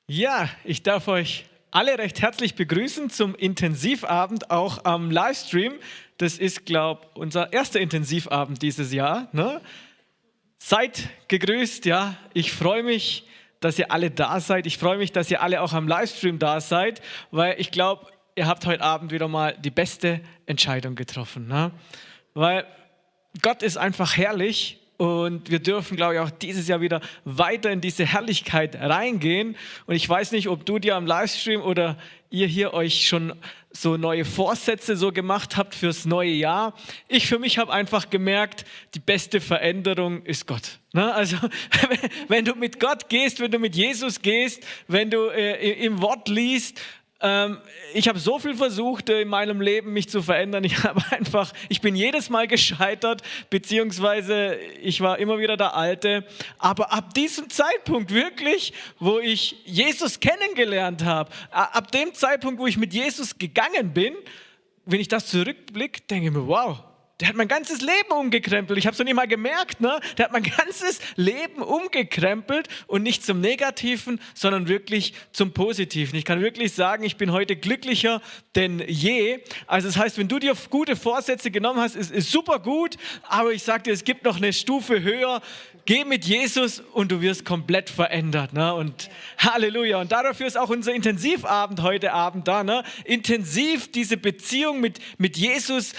Ja, ich darf euch alle recht herzlich begrüßen zum Intensivabend, auch am Livestream. Das ist, glaube ich, unser erster Intensivabend dieses Jahr. Ne? Seid gegrüßt, ja. Ich freue mich, dass ihr alle da seid. Ich freue mich, dass ihr alle auch am Livestream da seid, weil ich glaube, ihr habt heute Abend wieder mal die beste Entscheidung getroffen. Ne? Weil Gott ist einfach herrlich. Und wir dürfen, glaube ich, auch dieses Jahr wieder weiter in diese Herrlichkeit reingehen. Und ich weiß nicht, ob du dir am Livestream oder ihr hier euch schon so neue Vorsätze so gemacht habt fürs neue Jahr. Ich für mich habe einfach gemerkt, die beste Veränderung ist Gott. Also wenn du mit Gott gehst, wenn du mit Jesus gehst, wenn du im Wort liest, ich habe so viel versucht in meinem Leben mich zu verändern. Ich bin jedes Mal gescheitert, beziehungsweise ich war immer wieder der Alte. Aber ab diesem Zeitpunkt wirklich, wo ich Jesus kennengelernt habe, ab dem Zeitpunkt, wo ich mit Jesus gegangen bin, wenn ich das zurückblicke, denke ich mir, wow, der hat mein ganzes Leben umgekrempelt. Ich habe es noch nicht mal gemerkt, ne? Der hat mein ganzes Leben umgekrempelt und nicht zum Negativen, sondern wirklich zum Positiven. Ich kann wirklich sagen, ich bin heute glücklicher denn je. Also das heißt, wenn du dir gute Vorsätze genommen hast, ist super gut, aber ich sage dir, es gibt noch eine Stufe höher. Geh mit Jesus und du wirst komplett verändert. Ne? Und Halleluja. Und dafür ist auch unser Intensivabend heute Abend da. Ne? Intensiv diese Beziehung mit Jesus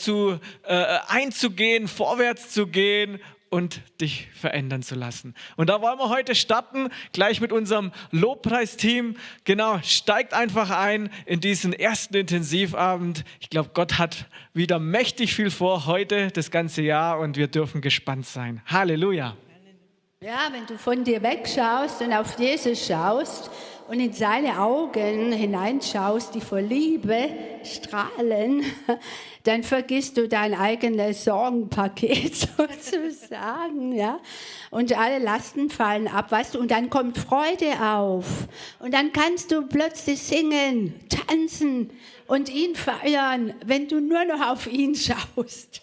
einzugehen, vorwärts zu gehen und dich verändern zu lassen. Und da wollen wir heute starten, gleich mit unserem Lobpreisteam. Genau, steigt einfach ein in diesen ersten Intensivabend. Ich glaube, Gott hat wieder mächtig viel vor heute, das ganze Jahr, und wir dürfen gespannt sein. Halleluja. Ja, wenn du von dir wegschaust und auf Jesus schaust und in seine Augen hineinschaust, die vor Liebe strahlen, dann vergisst du dein eigenes Sorgenpaket sozusagen, ja. Und alle Lasten fallen ab, weißt du, und dann kommt Freude auf. Und dann kannst du plötzlich singen, tanzen und ihn feiern, wenn du nur noch auf ihn schaust.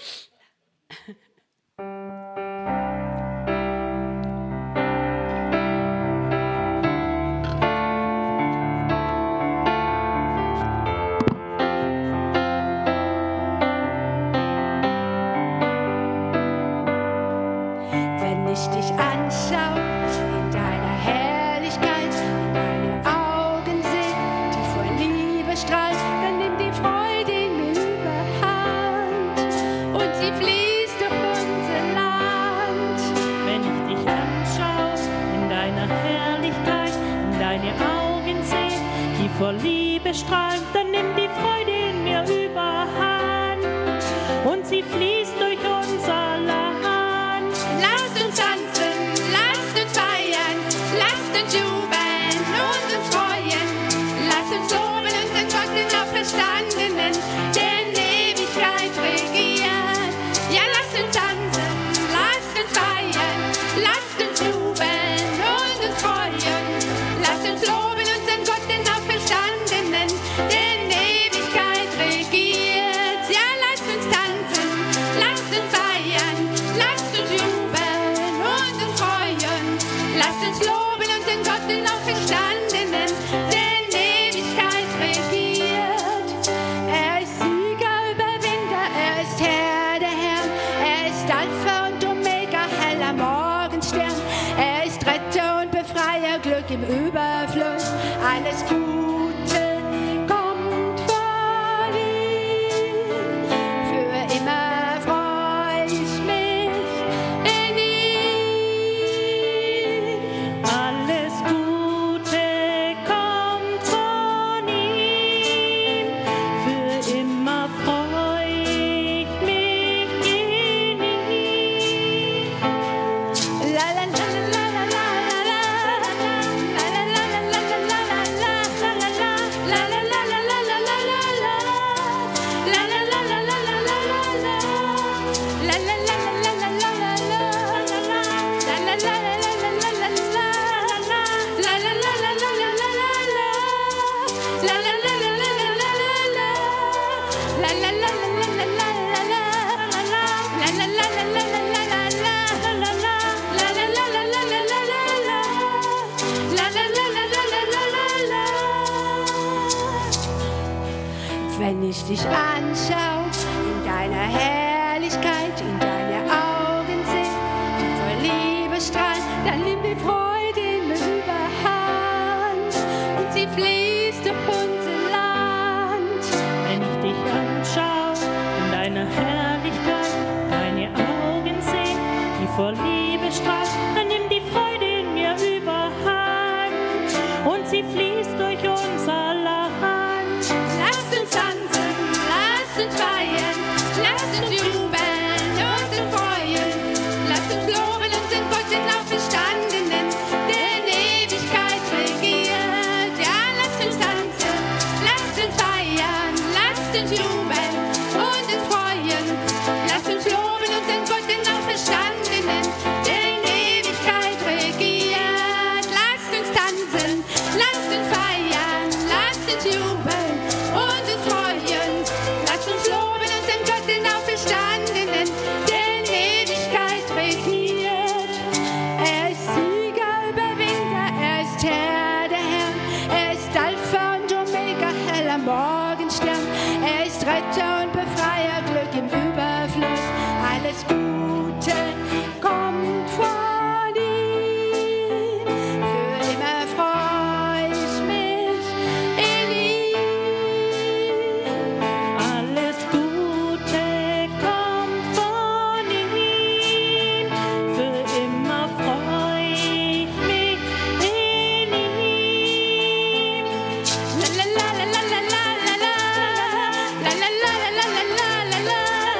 Ich dich anschaue, in deiner Herrlichkeit, in deine Augen sehe, die vor Liebe strahlt, dann nimm die Freude in Überhand und sie fließt durch unser Land. Wenn ich dich anschaue, in deiner Herrlichkeit, in deine Augen sehe, die vor Liebe strahlt, dann nimm die Freude in mir Überhand und sie fließt durch unser Land. Lasst uns tanzen, lasst uns feiern, lasst uns jubeln und uns freuen. Lasst uns loben unseren Gott, den Auferstandenen, der in Ewigkeit regiert. Ja, lasst uns tanzen, lasst uns feiern, lasst uns jubeln und uns freuen. Lasst uns loben unseren Gott, den Auferstandenen, der in Ewigkeit regiert. Ja, lasst uns tanzen, lasst uns feiern, lasst uns jubeln und uns freuen. Lasst uns loben unseren Gott, den Auferstandenen, der in Ewigkeit regiert. Er ist Sieger, Überwinder, er ist Herr der Herren, er ist Alpha und Omega, heller Morgenstern. Er ist Retter und Befreier, Glück im Überfluss, alles Gute kommt von ihm. Für immer freu ich mich in ihm. Alles Gute kommt von ihm, für immer freu ich mich in ihm. La la la la la la la la la la la la la la la la la wenn ich dich anschaue, in deiner Herrlichkeit, in deine Augen sehe, die vor Liebe strahlen, dann nimmt die Freude in mir überhand und sie fließt durch unser Land. Wenn ich dich anschaue, in deiner Herrlichkeit, deine Augen sehe, die vor Liebe strahlt, dann nimmt die Freude in mir überhand und sie fließt durch unser Land. Lasst uns tanzen, lasst uns feiern, lasst uns jubeln und uns freuen. Lasst uns loben unseren Gott, den Auferstandenen, der in Ewigkeit regiert. Ja, lasst uns tanzen, lasst uns feiern, lasst uns jubeln und uns freuen. Lasst uns loben unseren Gott, den Auferstandenen, der in Ewigkeit regiert. Lasst uns tanzen, lasst uns feiern, lasst uns jubeln und uns freuen. Lasst uns loben unseren Gott, den Auferstandenen, der in Ewigkeit regiert. Er ist Sieger, Überwinder, er ist Herr der Herren, er ist Alpha und Omega, heller Morgenstern. Er ist Retter und Befreier, Glück im Überfluss. Alles Gute kommt von ihm. Für immer freu ich mich in ihm. Alles Gute kommt von ihm, für immer freu ich mich in ihm. La la la la la la la la la la la la la la la la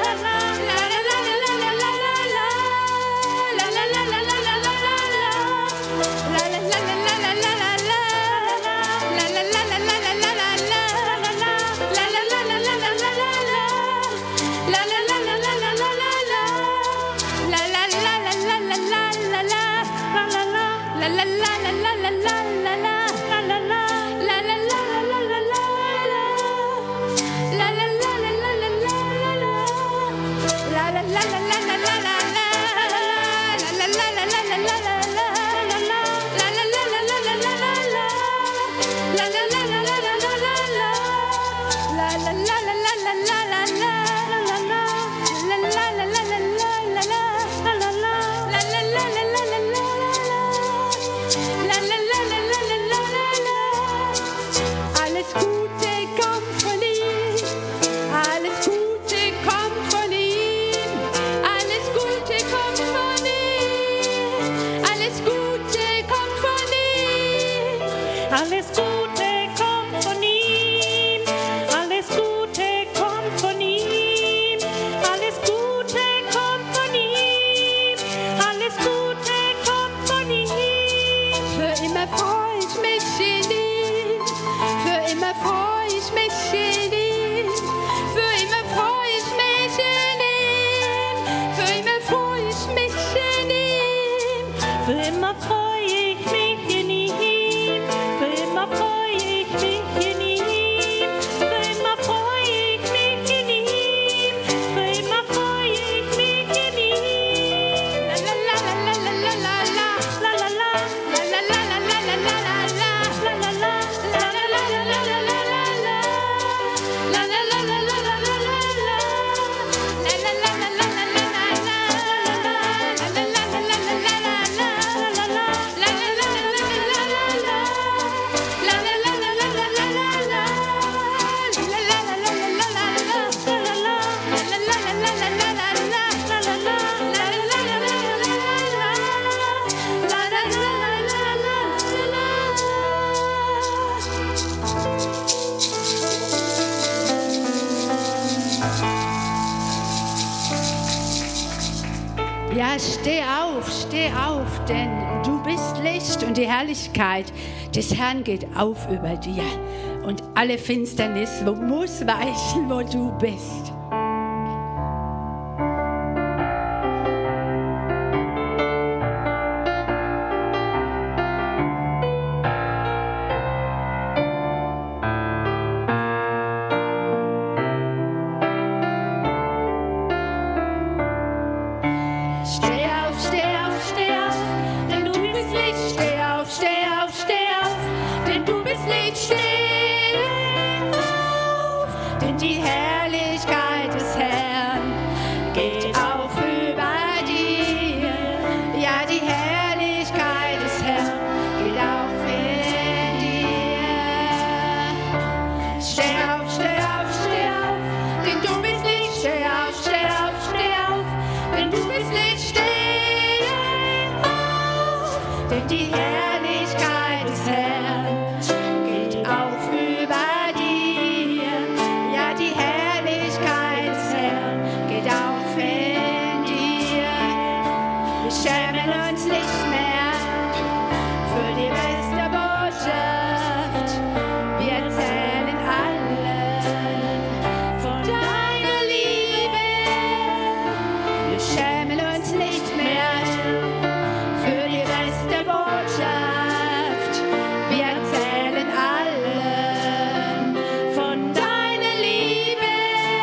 Alles Gute kommt von ihm. Alles Gute kommt von ihm. Alles Gute kommt von ihm. Alles Gute kommt von ihm. Alles Gute kommt von ihm, alles Gute kommt von ihm, alles Gute kommt von ihm, alles Gute kommt von ihm. Für immer freu ich mich in ihm. Für immer freu ich mich in ihm. Für immer freu ich mich in ihm. Für immer freu ich mich in ihm. Für immer freu ich mich in ihm, für immer freu ich mich in ihm, für immer freu ich mich in ihm, für immer freu ich mich in ihm. La la la la la la la la. La la la, La la la la la la la la la. la la la, La la la la la la la la la. La la la la la la la la la. La la la la la la la la la. La la la la la la la la la. la la la. La la la la la la la la. La la la la la la la la la. La la la la la la la la. La la la la la la la la. La la la la la la la. La la la la la la la. La la la la la la la. La la la la la la la. Ja, steh auf, denn du bist Licht und die Herrlichkeit des Herrn geht auf über dir. Und alle Finsternis muss weichen, wo du bist. Denn die Herrlichkeit des Herrn geht auf über dir. Ja, die Herrlichkeit des Herrn geht auf in dir. Steh auf, steh auf, steh auf, denn du bist Licht. Steh auf, steh auf, steh auf, denn du bist Licht. Steh auf, denn die Herrlichkeit des Herrn geht auf über dir. Ja, die Herrlichkeit des Herrn geht auf in dir. Wir schämen uns nicht mehr für die beste Botschaft. Wir erzählen allen von deiner Liebe. Wir schämen uns nicht mehr für die beste Botschaft. Wir erzählen allen von deiner Liebe.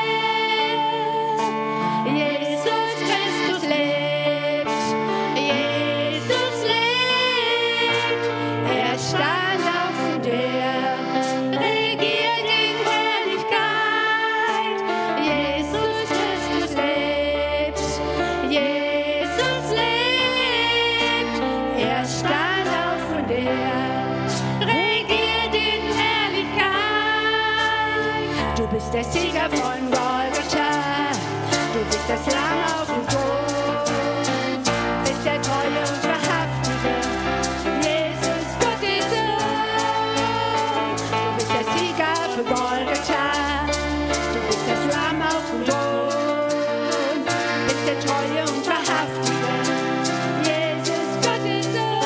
Jesus Christus lebt. Jesus lebt. Er stand auf und er regiert in Herrlichkeit. Jesus Christus lebt. Jesus lebt. Er stand auf und er regiert in Herrlichkeit. Du bist der Sieger von Golgatha. Du bist das Lamm auf dem Thron. Bist der treue und wahrhaftige Jesus, Gottes Sohn. Du bist der Sieger für Golgatha. Du bist das Lamm auf dem Thron. Bist der treue und wahrhaftige Jesus, Gottes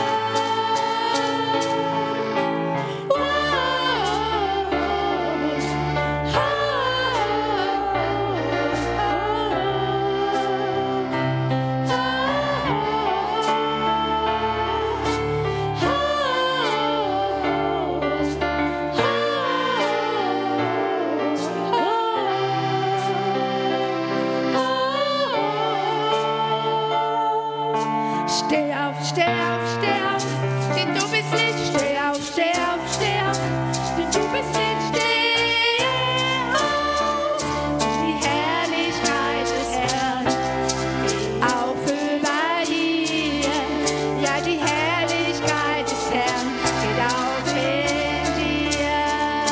Steh auf, steh auf, steh auf, denn du bist Licht. Steh auf, steh auf, steh auf, denn du bist Licht. Steh auf, die Herrlichkeit des Herrn auf über dir. Ja, die Herrlichkeit des Herrn geht auf in dir.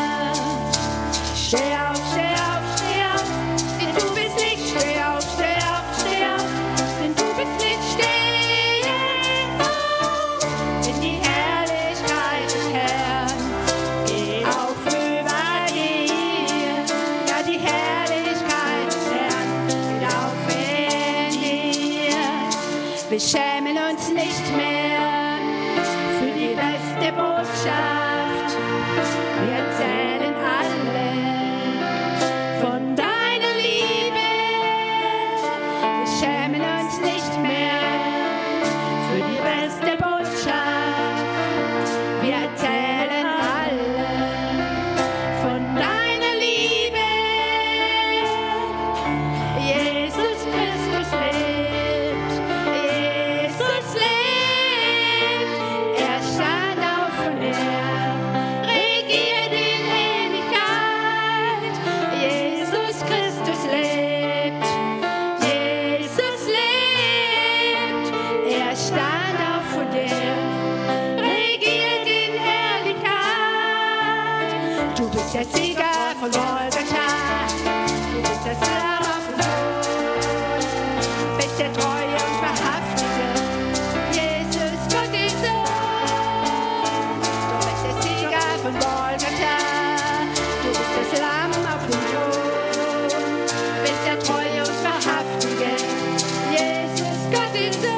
Steh auf, steh auf, steh auf, denn du bist Licht. Steh auf, steh auf, steh auf, denn du bist Licht. Steh in die Herrlichkeit des Herrn geht auf über dir. Ja, die Herrlichkeit des Herrn geht auf in dir. Wir schämen uns nicht mehr für die beste Botschaft. Wir erzählen allen von deiner Liebe. Wir schämen uns nicht mehr für die beste Botschaft. Wir erzählen allen von deiner Liebe. Jesus Christus lebt. Jesus lebt. Er stand auf und er regiert in Herrlichkeit. Jesus Christus lebt. Jesus lebt. Er stand auf und er regiert in Herrlichkeit. Du bist der Sieger von Golgatha. Du bist das Lamm auf dem Thron. Bist der treue und wahrhaftige Jesus, Gottes Sohn. Du bist der Sieger von Golgatha. Du bist das Lamm auf dem Thron. Bist der treue und wahrhaftige Jesus, Gottes Sohn.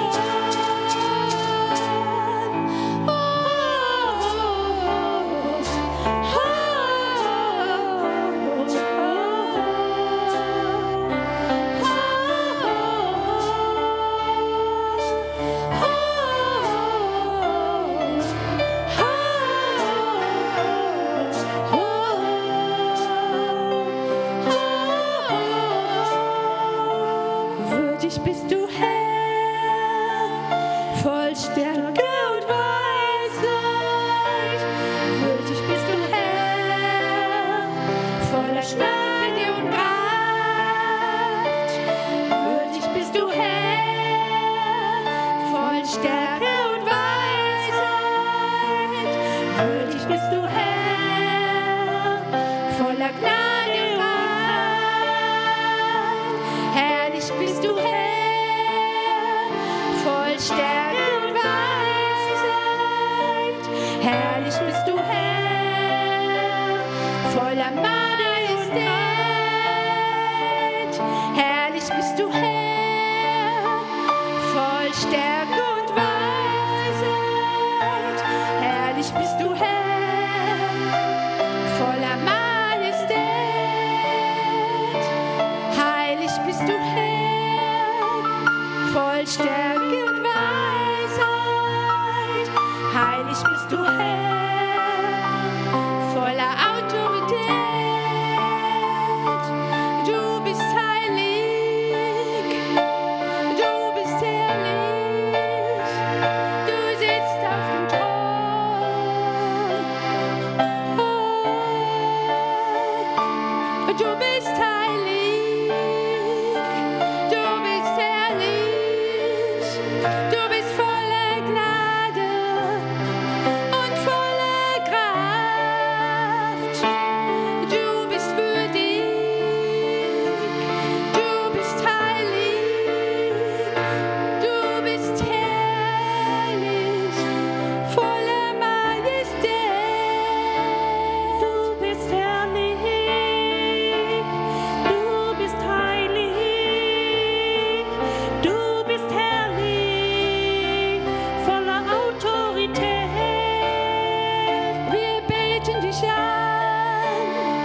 Herrlich bist du, Herr, voller Majestät. Herrlich bist du, Herr, voll Stärke und Weisheit. Herrlich bist du, Herr, voller Majestät. Heilig bist du, Herr, voll Stärke und Weisheit. Heilig bist du, Herr, voller Autorität. Du bist heilig, du bist herrlich, du sitzt auf dem Thron. Du bist heilig, du bist herrlich, du bist voller Gnade und voller Kraft. Du bist würdig, du bist heilig, du bist herrlich, voller Majestät. Du bist herrlich, du bist heilig, du bist herrlich, voller Autorität. Wir beten dich an,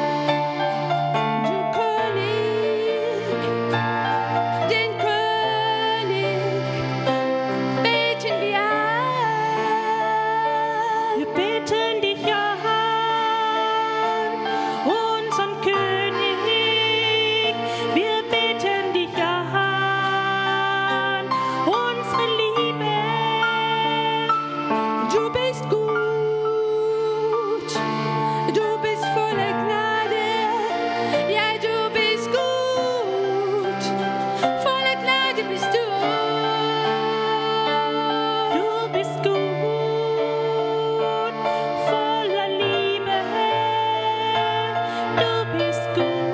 du König, den König beten wir an. Wir beten dich an, unseren König. Wir beten dich an, unsere Liebe. Du bist gut, du bist voller Gnade, ja du bist gut, voller Gnade bist du. Du bist gut, voller Liebe. Du bist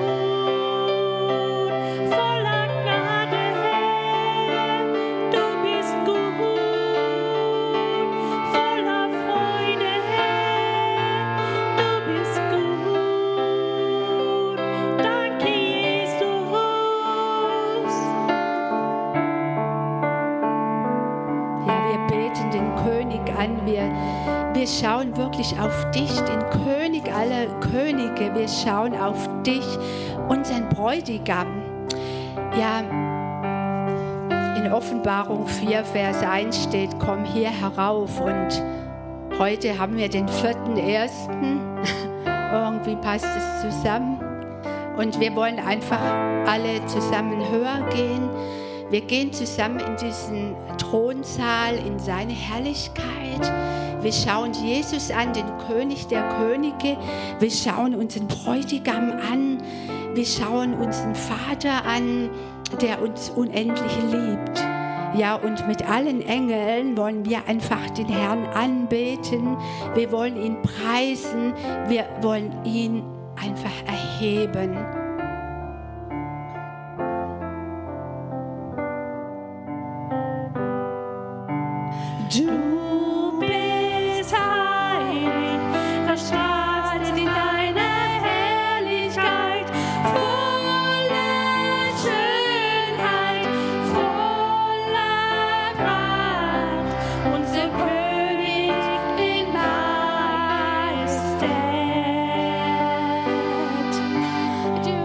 gut, voller Gnade. Du bist gut, voller Freude. Du bist gut. Danke, Jesus. Ja, wir beten den König an, wir schauen wirklich auf dich, den König aller Könige, wir schauen auf dich, unseren Bräutigam. Ja, in Offenbarung 4, Vers 1 steht, komm hier herauf, und heute haben wir den 4.1. Irgendwie passt es zusammen. Und wir wollen einfach alle zusammen höher gehen. Wir gehen zusammen in diesen Thronsaal, in seine Herrlichkeit. Wir schauen Jesus an, den König der Könige. Wir schauen unseren Bräutigam an. Wir schauen unseren Vater an, der uns unendlich liebt. Ja, und mit allen Engeln wollen wir einfach den Herrn anbeten. Wir wollen ihn preisen. Wir wollen ihn einfach erheben. Du bist heilig, erstrahlst in deiner Herrlichkeit, voller Schönheit, voller Pracht, unser König in Majestät. Du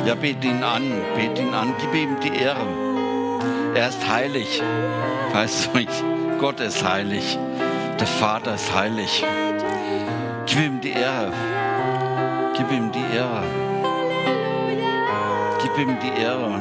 Ja, bet ihn an, gib ihm die Ehre. Er ist heilig. Weißt du, Gott ist heilig. Der Vater ist heilig. Gib ihm die Ehre. Gib ihm die Ehre. Gib ihm die Ehre.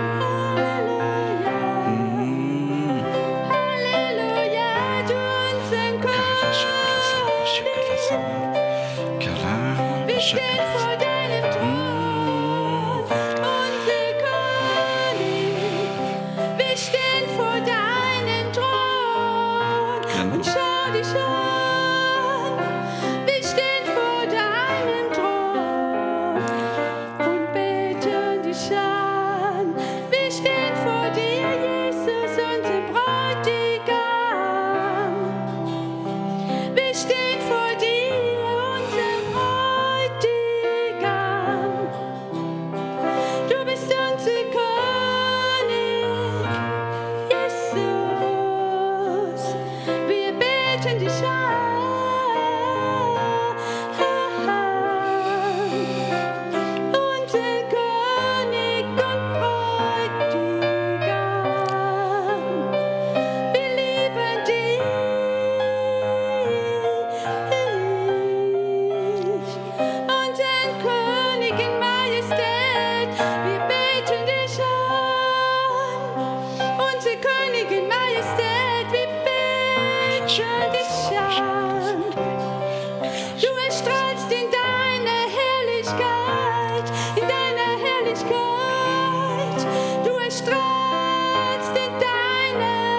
Wir stehen vor deinem Thron, unser König. Wir stehen vor deinem Thron und schau dich an. Wir stehen vor deinem Thron und beten dich an. Wir stehen vor dir, Jesus, unser Bräutigam. Wir stehen vor dir, unser Bräutigam. Du bist unser König, Jesus. Wir beten dich an. Unser König und Bräutigam. Wir lieben dich. Unseren König in Majestät, wir beten dich an. Unser König in Majestät, wir beten dich an. Du erstrahlst in deiner Herrlichkeit, in deiner Herrlichkeit. Du erstrahlst in deiner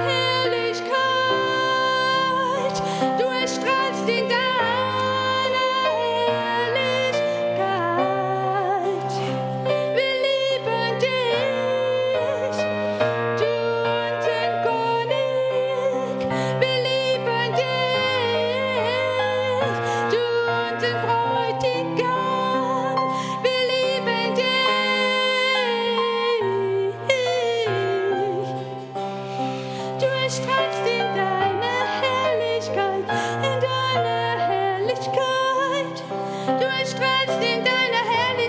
Herrlichkeit. Du erstrahlst in deiner Herrlichkeit. Wir lieben dich, du unser König. Wir lieben dich, du unser Bräutigam. Wir lieben dich. Du erstrahlst in deiner Herrlichkeit, in deiner Herrlichkeit. Du erstrahlst in deiner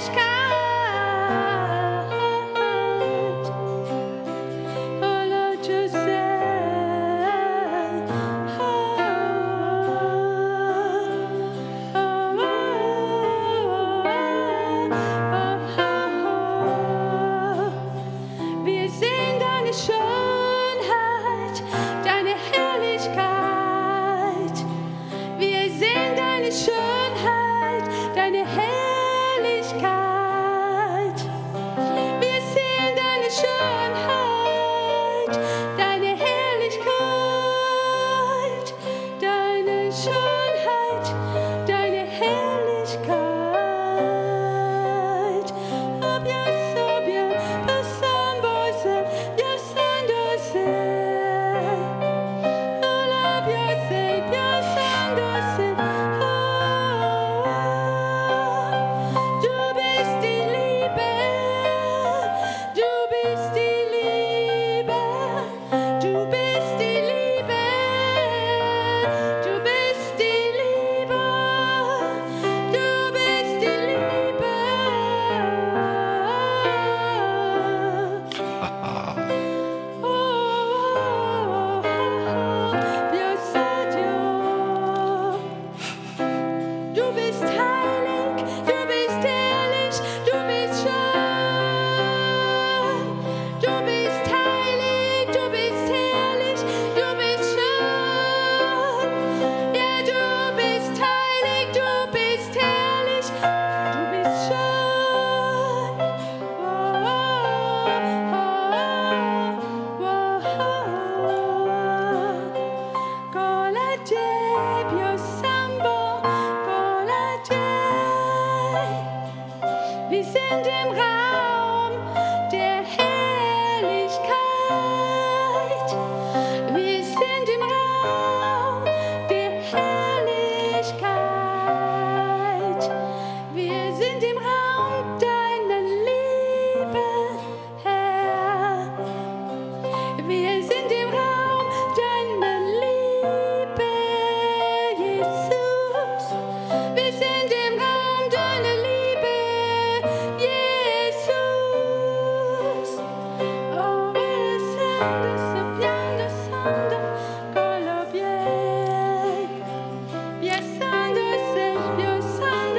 Herrlichkeit. Oh Lord, you Wir sehen deine Schönheit, deine Herrlichkeit. Wir sehen deine Schönheit, deine Herrlichkeit. Wir sehen deine Schönheit, deine Herrlichkeit. Deine Schönheit, deine Herrlichkeit. Oh, bien, Passamboise, bien, Sandose. Oh, la biose, bien, Sandose. Du bist die Liebe, du bist die Liebe, du bist die Liebe, du bist die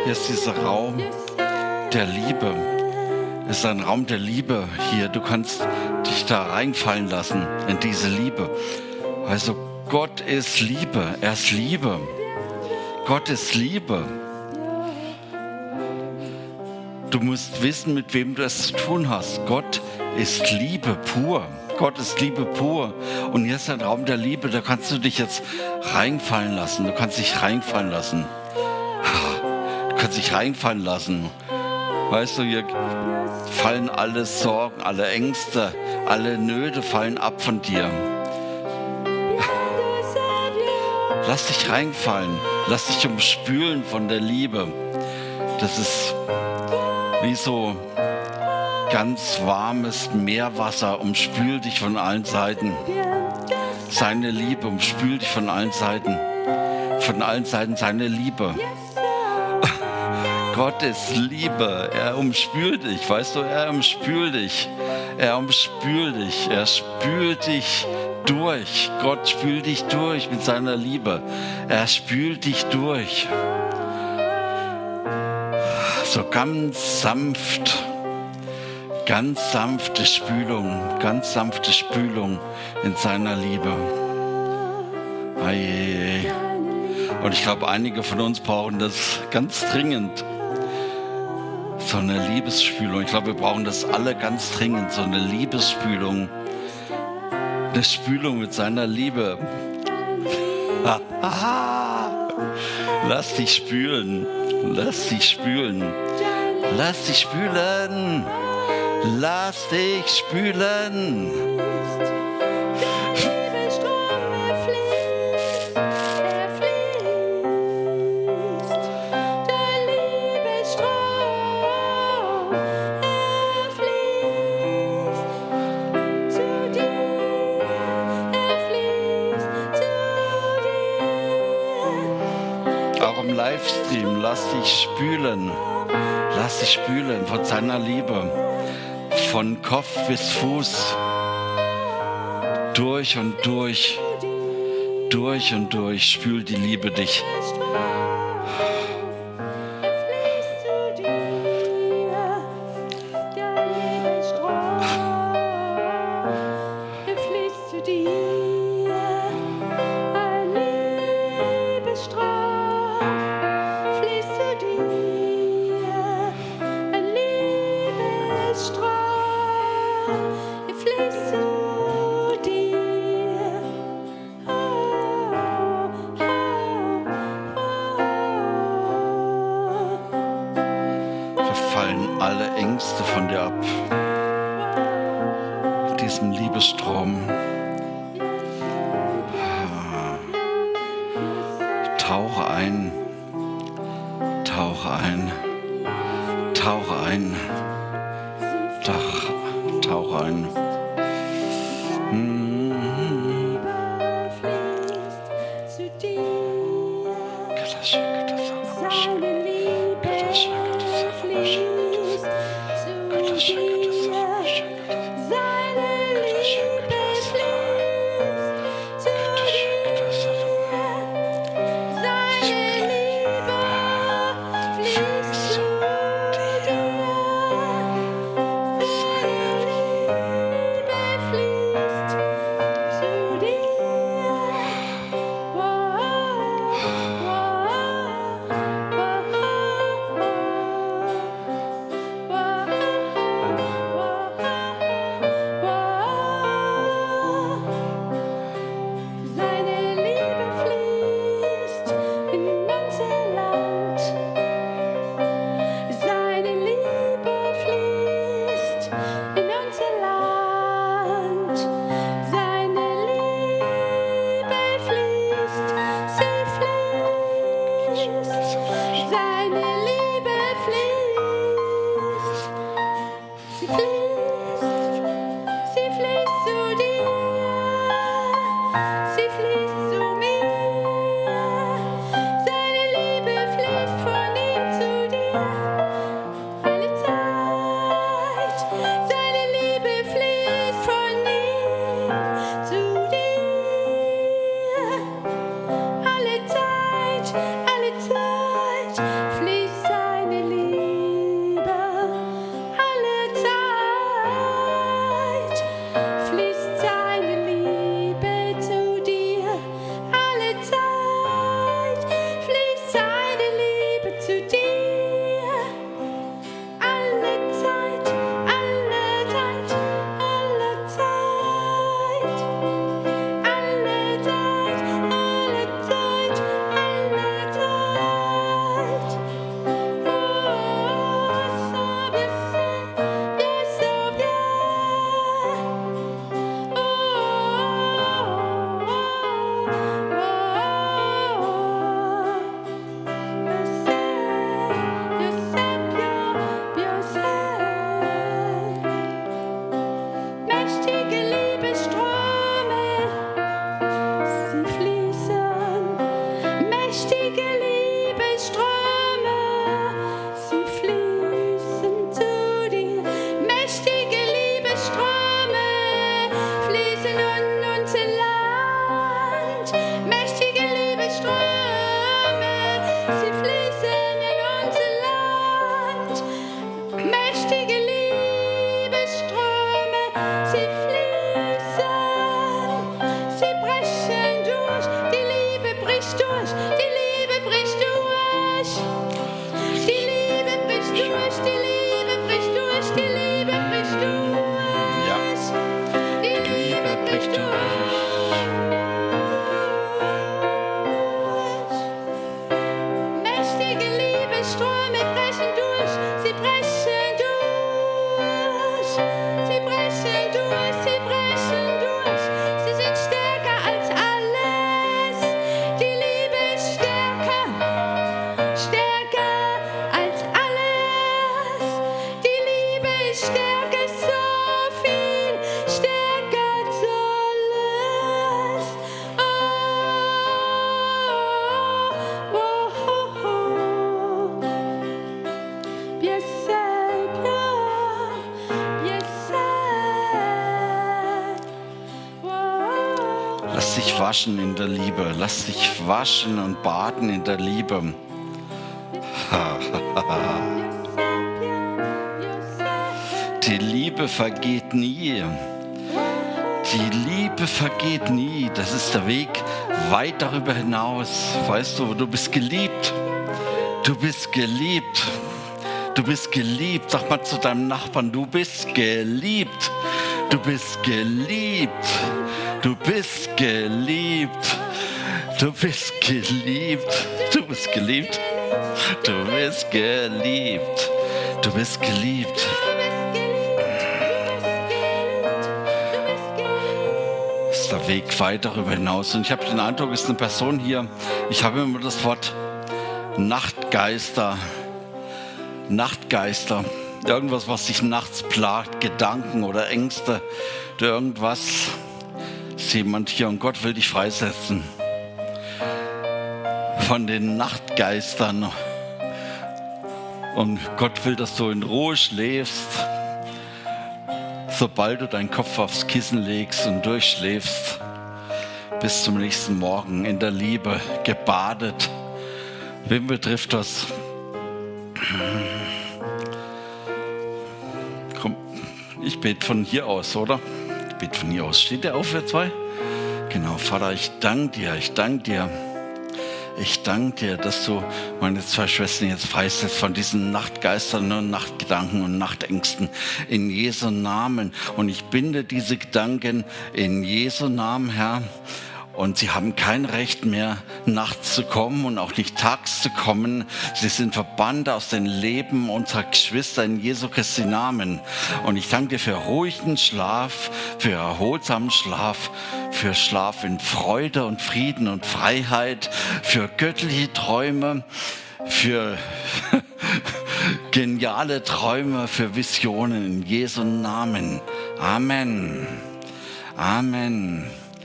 Hier ist dieser Raum der Liebe. Es ist ein Raum der Liebe hier. Du kannst dich da reinfallen lassen in diese Liebe. Also Gott ist Liebe. Er ist Liebe. Gott ist Liebe. Du musst wissen, mit wem du es zu tun hast. Gott ist Liebe pur. Gott ist Liebe pur. Und hier ist ein Raum der Liebe. Da kannst du dich jetzt reinfallen lassen. Du kannst dich reinfallen lassen. Du kannst dich reinfallen lassen. Weißt du, hier fallen alle Sorgen, alle Ängste, alle Nöte fallen ab von dir. Lass dich reinfallen. Lass dich umspülen von der Liebe. Das ist wie so ganz warmes Meerwasser, umspült dich von allen Seiten. Seine Liebe umspült dich von allen Seiten. Von allen Seiten seine Liebe. Gott ist Liebe. Er umspült dich, weißt du, er umspült dich. Er umspült dich. Er spült dich durch. Gott spült dich durch mit seiner Liebe. Er spült dich durch. So ganz sanfte Spülung in seiner Liebe. Ei. Und ich glaube, einige von uns brauchen das ganz dringend. So eine Liebesspülung. Ich glaube, wir brauchen das alle ganz dringend. So eine Liebesspülung. Eine Spülung mit seiner Liebe. Lass dich spülen. Lass dich spülen. Lass dich spülen. Lass dich spülen. Livestream, lass dich spülen von seiner Liebe, von Kopf bis Fuß, durch und durch, spült die Liebe dich. Alle Ängste von dir ab, diesen Liebesstrom. Tauche ein, tauche ein, tauche ein, tauche ein. mächtige Liebesströme, sie fließen zu dir. Mächtige Liebesströme fließen in unser Land. Mächtige Liebesströme, sie fließen in unser Land. Mächtige Liebesströme, sie fließen, sie brechen durch. Die Liebe bricht durch, die Liebe bricht durch. Die Liebe bricht durch, die Liebe bricht durch, die Liebe bricht durch. Ja. Die Liebe bricht durch. Mächtige Liebesströme brechen durch, sie brechen durch. Sie brechen durch, sie brechen durch. Sie sind stärker als alles. Die Liebe ist stärker, stärker als alles. Die Liebe ist stärker, so viel stärker als alles. Oh, oh, oh, oh. Lass dich waschen in der Liebe. Lass dich waschen und baden in der Liebe. Die Liebe vergeht nie. Die Liebe vergeht nie. Das ist der Weg weit darüber hinaus. Weißt du, du bist geliebt. Du bist geliebt. Du bist geliebt. Sag mal zu deinem Nachbarn, du bist geliebt. Du bist geliebt. Du bist geliebt. Du bist geliebt. Du bist geliebt. Du bist geliebt. Du bist geliebt. Das ist der Weg weit darüber hinaus. Und ich habe den Eindruck, es ist eine Person hier. Ich habe immer das Wort Nachtgeister. Nachtgeister. Irgendwas, was dich nachts plagt, Gedanken oder Ängste oder irgendwas. Ist jemand hier und Gott will dich freisetzen von den Nachtgeistern. Und Gott will, dass du in Ruhe schläfst, sobald du deinen Kopf aufs Kissen legst und durchschläfst, bis zum nächsten Morgen in der Liebe, gebadet. Wem betrifft das? Komm, ich bete von hier aus, oder? Ich bete von hier aus. Steht der auf, ihr zwei? Genau, Vater, ich danke dir, ich danke dir. Ich danke dir, dass du meine zwei Schwestern jetzt freisetzt von diesen Nachtgeistern und Nachtgedanken und Nachtängsten in Jesu Namen. Und ich binde diese Gedanken in Jesu Namen, Herr. Und sie haben kein Recht mehr, nachts zu kommen und auch nicht tags zu kommen. Sie sind verbannt aus dem Leben unserer Geschwister in Jesu Christi Namen. Und ich danke dir für ruhigen Schlaf, für erholsamen Schlaf, für Schlaf in Freude und Frieden und Freiheit, für göttliche Träume, für geniale Träume, für Visionen in Jesu Namen. Amen. Amen.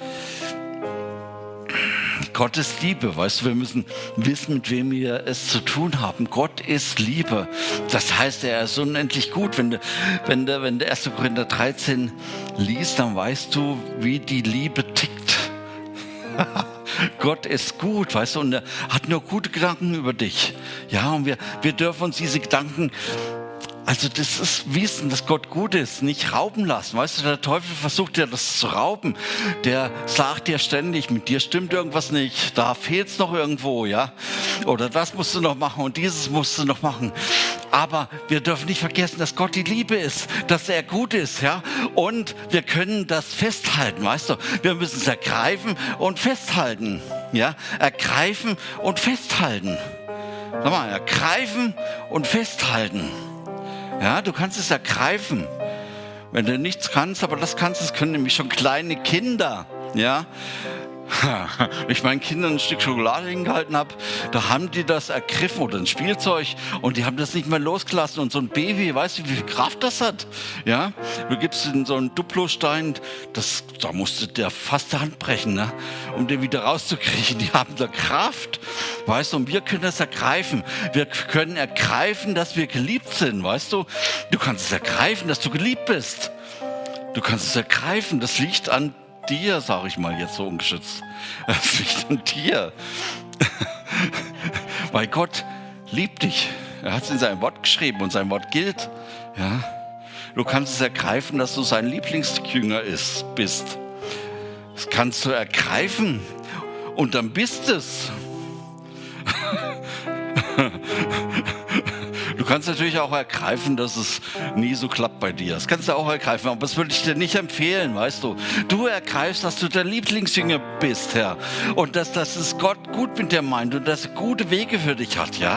Gott ist Liebe, weißt du, wir müssen wissen, mit wem wir es zu tun haben. Gott ist Liebe. Das heißt, er ist unendlich gut. Wenn du 1. Korinther 13 liest, dann weißt du, wie die Liebe tickt. Gott ist gut, weißt du, und er hat nur gute Gedanken über dich. Ja, und wir dürfen uns diese Gedanken, also das ist Wissen, dass Gott gut ist, nicht rauben lassen. Weißt du, der Teufel versucht ja das zu rauben. Der sagt dir ständig, mit dir stimmt irgendwas nicht, da fehlt es noch irgendwo, ja. Oder das musst du noch machen und dieses musst du noch machen. Aber wir dürfen nicht vergessen, dass Gott die Liebe ist, dass er gut ist, ja. Und wir können das festhalten, weißt du. Wir müssen es ergreifen und festhalten, ja. Ergreifen und festhalten. Sag mal, ergreifen und festhalten. Ja, du kannst es ergreifen, wenn du nichts kannst, aber das können nämlich schon kleine Kinder, ja. Wenn ich meinen Kindern ein Stück Schokolade hingehalten habe, da haben die das ergriffen oder ein Spielzeug und die haben das nicht mehr losgelassen. Und so ein Baby, weißt du, wie viel Kraft das hat? Ja? Du gibst ihnen so einen Duplostein, da musste der fast die Hand brechen, ne? Um den wieder rauszukriegen. Die haben da Kraft, weißt du, und wir können das ergreifen. Wir können ergreifen, dass wir geliebt sind, weißt du? Du kannst es ergreifen, dass du geliebt bist. Du kannst es ergreifen, das liegt an dir, sage ich mal jetzt so ungeschützt. Das liegt an dir. Weil Gott liebt dich. Er hat es in seinem Wort geschrieben und sein Wort gilt. Ja? Du kannst es ergreifen, dass du sein Lieblingsjünger bist. Das kannst du ergreifen und dann bist es. Du kannst natürlich auch ergreifen, dass es nie so klappt bei dir. Das kannst du auch ergreifen, aber das würde ich dir nicht empfehlen, weißt du. Du ergreifst, dass du der Lieblingsjünger bist, Herr. Und dass es Gott gut mit dir meint und dass er gute Wege für dich hat, ja.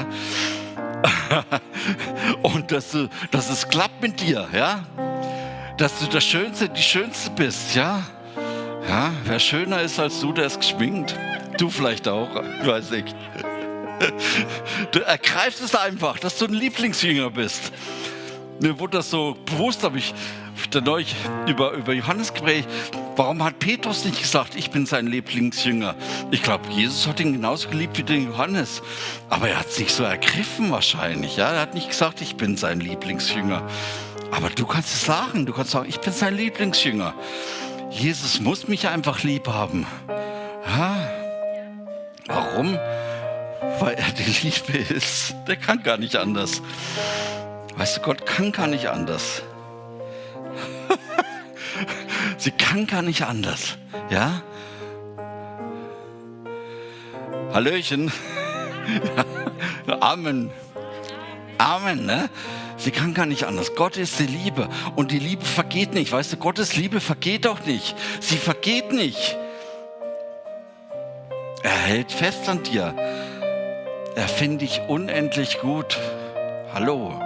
Und dass es klappt mit dir, ja. Dass du der Schönste, die Schönste bist, ja. Ja, wer schöner ist als du, der ist geschminkt. Du vielleicht auch, ich weiß nicht. Du ergreifst es einfach, dass du ein Lieblingsjünger bist. Mir wurde das so bewusst, habe ich da neulich über Johannes gepredigt. Warum hat Petrus nicht gesagt, ich bin sein Lieblingsjünger? Ich glaube, Jesus hat ihn genauso geliebt wie den Johannes. Aber er hat es nicht so ergriffen wahrscheinlich. Ja? Er hat nicht gesagt, ich bin sein Lieblingsjünger. Aber du kannst es sagen. Du kannst sagen, ich bin sein Lieblingsjünger. Jesus muss mich einfach lieb haben. Ja? Warum? Weil er die Liebe ist. Der kann gar nicht anders. Weißt du, Gott kann gar nicht anders. Sie kann gar nicht anders. Ja? Hallöchen. Ja. Amen. Amen, ne? Sie kann gar nicht anders. Gott ist die Liebe. Und die Liebe vergeht nicht. Weißt du, Gottes Liebe vergeht auch nicht. Sie vergeht nicht. Er hält fest an dir. Er findet dich unendlich gut. Hallo.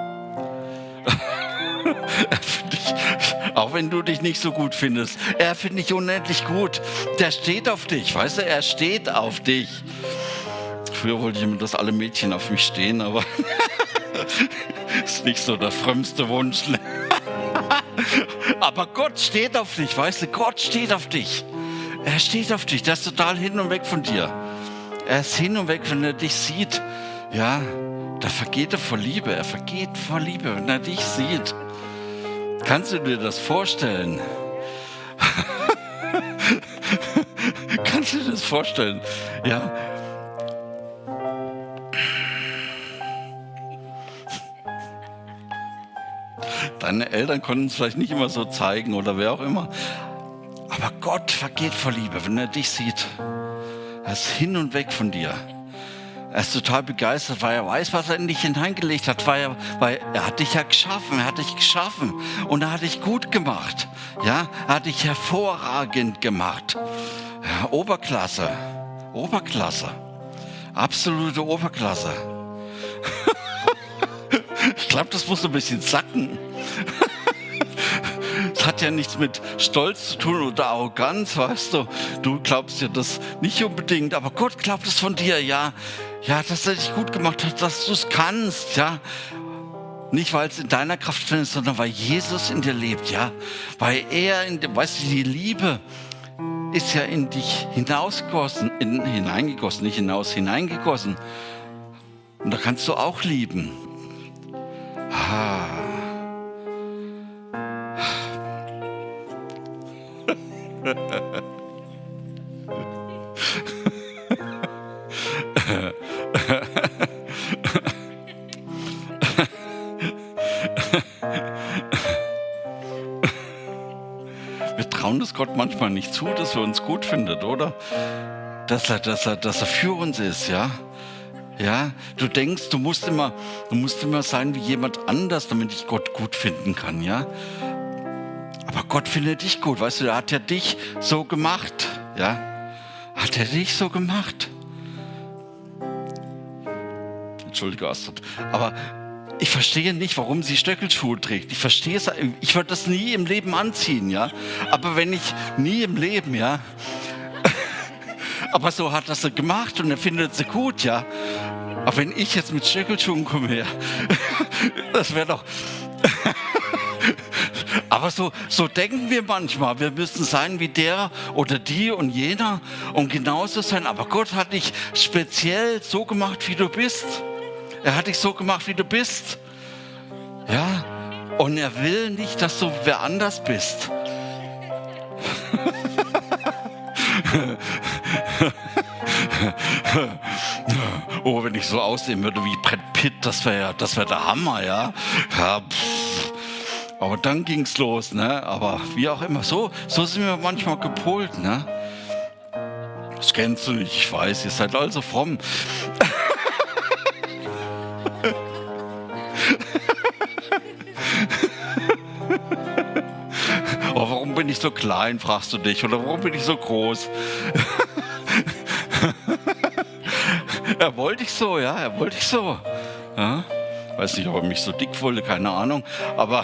Er findet dich, auch wenn du dich nicht so gut findest, er findet dich unendlich gut. Der steht auf dich, weißt du, er steht auf dich. Früher wollte ich immer, dass alle Mädchen auf mich stehen, aber ist nicht so der frömmste Wunsch. Aber Gott steht auf dich, weißt du, Gott steht auf dich. Er steht auf dich, der ist total hin und weg von dir. Er ist hin und weg, wenn er dich sieht. Ja, da vergeht er vor Liebe. Er vergeht vor Liebe, wenn er dich sieht. Kannst du dir das vorstellen? Kannst du dir das vorstellen? Ja. Deine Eltern konnten es vielleicht nicht immer so zeigen oder wer auch immer. Aber Gott vergeht vor Liebe, wenn er dich sieht. Er ist hin und weg von dir. Er ist total begeistert, weil er weiß, was er in dich hineingelegt hat. Weil er hat dich ja geschaffen. Er hat dich geschaffen. Und er hat dich gut gemacht. Ja? Er hat dich hervorragend gemacht. Ja, Oberklasse. Oberklasse. Absolute Oberklasse. Ich glaube, das muss ein bisschen sacken. Das hat ja nichts mit Stolz zu tun oder Arroganz, weißt du. Du glaubst ja das nicht unbedingt, aber Gott glaubt es von dir, ja. Ja, dass er dich gut gemacht hat, dass du es kannst, ja. Nicht, weil es in deiner Kraft drin ist, sondern weil Jesus in dir lebt, ja. Weil er, weißt du, die Liebe ist ja in dich hineingegossen, nicht hinaus, hineingegossen. Und da kannst du auch lieben. Ah. Wir trauen es Gott manchmal nicht zu, dass er uns gut findet, oder? Dass er für uns ist, ja? Ja, du denkst, du musst immer sein wie jemand anders, damit ich Gott gut finden kann, ja? Aber Gott findet dich gut, weißt du, er hat ja dich so gemacht, ja? Hat er dich so gemacht? Entschuldige, Astrid. Aber ich verstehe nicht, warum sie Stöckelschuhe trägt. Ich verstehe es, ich würde das nie im Leben anziehen, ja? Aber wenn ich nie im Leben, ja? Aber so hat er sie gemacht und er findet sie gut, ja. Aber wenn ich jetzt mit Stöckelschuhen komme, ja, das wäre doch... Aber so denken wir manchmal, wir müssen sein wie der oder die und jener und genauso sein. Aber Gott hat dich speziell so gemacht, wie du bist. Er hat dich so gemacht, wie du bist. Ja, und er will nicht, dass du wer anders bist. Oh, wenn ich so aussehen würde wie Brad Pitt, das wär der Hammer, ja. Ja, aber dann ging's los, ne? Aber wie auch immer, so sind wir manchmal gepolt, ne? Das kennst du nicht, ich weiß, ihr seid also fromm. Oh, warum bin ich so klein, fragst du dich, oder warum bin ich so groß? Er wollte ich so, ja, er wollte ich so. Ja? Weiß nicht, ob er mich so dick wollte, keine Ahnung, aber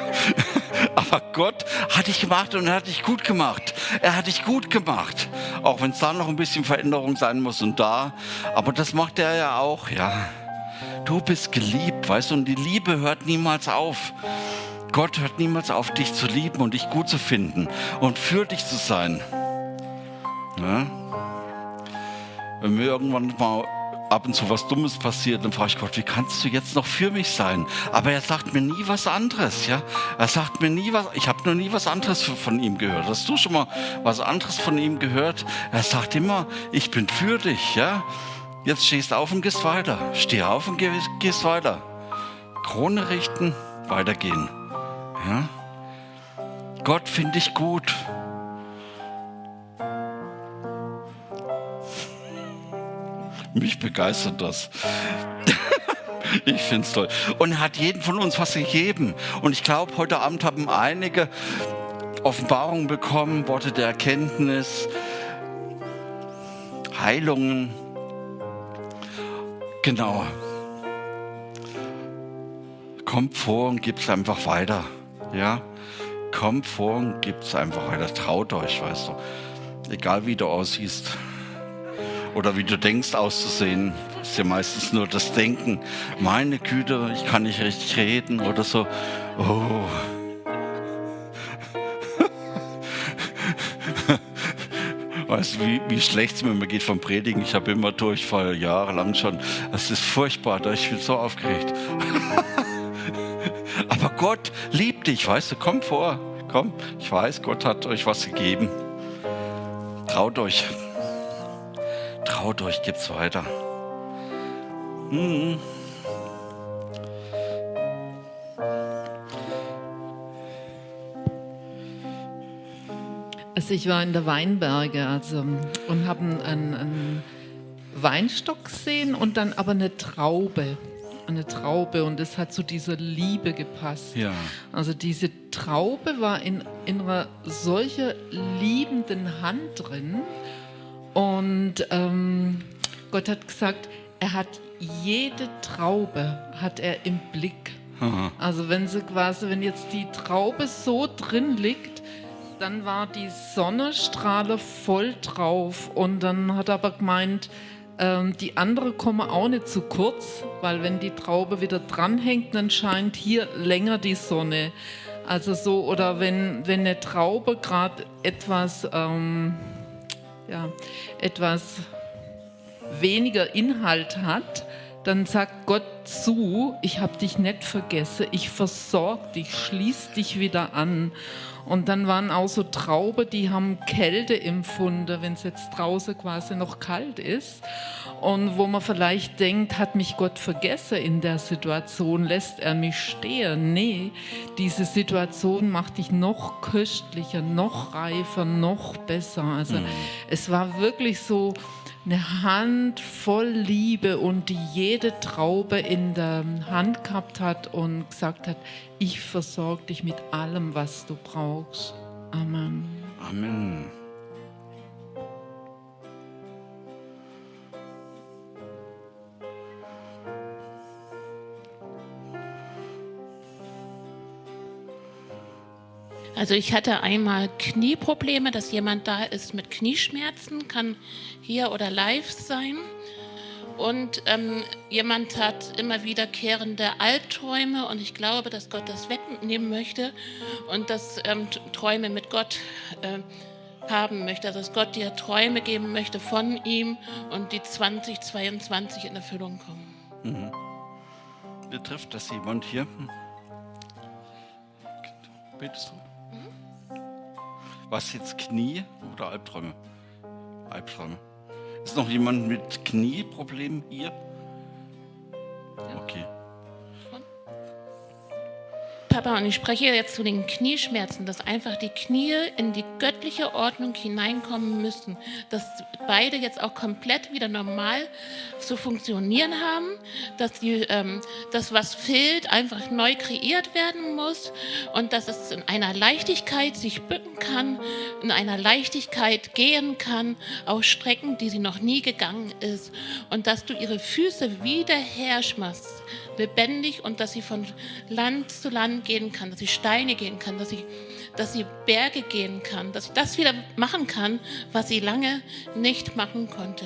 Gott hat dich gemacht und er hat dich gut gemacht. Er hat dich gut gemacht, auch wenn es da noch ein bisschen Veränderung sein muss und da, aber das macht er ja auch, ja. Du bist geliebt, weißt du, und die Liebe hört niemals auf. Gott hört niemals auf, dich zu lieben und dich gut zu finden und für dich zu sein. Ja? Wenn mir irgendwann mal ab und zu was Dummes passiert, dann frage ich Gott, wie kannst du jetzt noch für mich sein? Aber er sagt mir nie was anderes, ja? Er sagt mir nie was, ich habe noch nie was anderes von ihm gehört. Hast du schon mal was anderes von ihm gehört? Er sagt immer, ich bin für dich, ja? Jetzt stehst auf und gehst weiter. Steh auf und gehst weiter. Krone richten, weitergehen. Ja? Gott finde ich gut. Mich begeistert das. Ich finde es toll. Und er hat jedem von uns was gegeben. Und ich glaube, heute Abend haben einige Offenbarungen bekommen, Worte der Erkenntnis, Heilungen. Genau. Kommt vor und gebt es einfach weiter. Ja? Kommt vor und gebt es einfach weiter. Traut euch, weißt du. Egal wie du aussiehst. Oder wie du denkst auszusehen, ist ja meistens nur das Denken. Meine Güte, ich kann nicht richtig reden oder so. Oh. Weißt du, wie schlecht es mir immer geht vom Predigen? Ich habe immer Durchfall, jahrelang schon. Das ist furchtbar, ich bin so aufgeregt. Aber Gott liebt dich, weißt du, komm vor. Komm, ich weiß, Gott hat euch was gegeben. Traut euch. Traut euch, gibt's weiter. Also ich war in der Weinberge und habe einen Weinstock gesehen und dann aber eine Traube und es hat zu dieser Liebe gepasst. Ja. Also diese Traube war in einer solcher liebenden Hand drin. Und Gott hat gesagt, er hat jede Traube hat er im Blick. Aha. Also wenn jetzt die Traube so drin liegt, dann war die Sonnenstrahler voll drauf. Und dann hat er aber gemeint, die andere kommen auch nicht zu kurz, weil wenn die Traube wieder dranhängt, dann scheint hier länger die Sonne. Also so, oder wenn eine Traube gerade etwas weniger Inhalt hat, dann sagt Gott zu, ich habe dich nicht vergessen, ich versorge dich, schließ dich wieder an. Und dann waren auch so Trauben, die haben Kälte empfunden, wenn es jetzt draußen quasi noch kalt ist. Und wo man vielleicht denkt, hat mich Gott vergessen in der Situation, lässt er mich stehen? Nee, diese Situation macht dich noch köstlicher, noch reifer, noch besser. Also es war wirklich so eine Hand voll Liebe und die jede Traube in der Hand gehabt hat und gesagt hat, ich versorge dich mit allem, was du brauchst. Amen. Amen. Also ich hatte einmal Knieprobleme, dass jemand da ist mit Knieschmerzen, kann hier oder live sein. Und jemand hat immer wiederkehrende Albträume und ich glaube, dass Gott das wegnehmen möchte und dass Träume mit Gott haben möchte, also dass Gott dir Träume geben möchte von ihm und die 2022 in Erfüllung kommen. Betrifft das jemand hier? Betest du? Was jetzt Knie oder Albträume? Albträume. Ist noch jemand mit Knieproblemen hier? Okay. Papa, und ich spreche jetzt zu den Knieschmerzen, dass einfach die Knie in die göttliche Ordnung hineinkommen müssen, dass beide jetzt auch komplett wieder normal zu funktionieren haben, dass das, was fehlt, einfach neu kreiert werden muss und dass es in einer Leichtigkeit sich bücken kann, in einer Leichtigkeit gehen kann, auf Strecken, die sie noch nie gegangen ist und dass du ihre Füße wieder herschmachst, lebendig und dass sie von Land zu Land gehen kann, dass sie Steine gehen kann, dass sie Berge gehen kann, dass sie das wieder machen kann, was sie lange nicht machen konnte.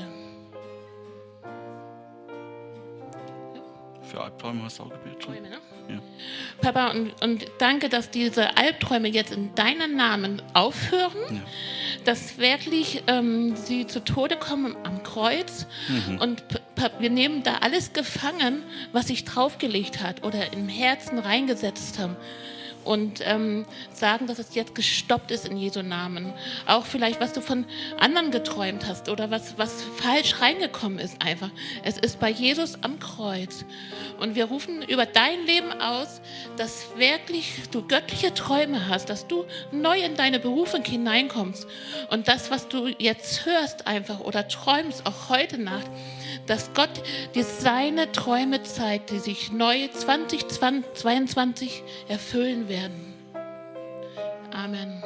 Für Albträume hast du auch gebetet schon? Träume, ne? Ja. Papa, und danke, dass diese Albträume jetzt in deinem Namen aufhören, Ja. dass wirklich sie zu Tode kommen am Kreuz und wir nehmen da alles gefangen, was sich draufgelegt hat oder im Herzen reingesetzt haben und sagen, dass es jetzt gestoppt ist in Jesu Namen. Auch vielleicht, was du von anderen geträumt hast oder was falsch reingekommen ist einfach. Es ist bei Jesus am Kreuz. Und wir rufen über dein Leben aus, dass wirklich du göttliche Träume hast, dass du neu in deine Berufung hineinkommst. Und das, was du jetzt hörst einfach oder träumst, auch heute Nacht, dass Gott dir seine Träume zeigt, die sich neu 2022 erfüllen werden. Amen.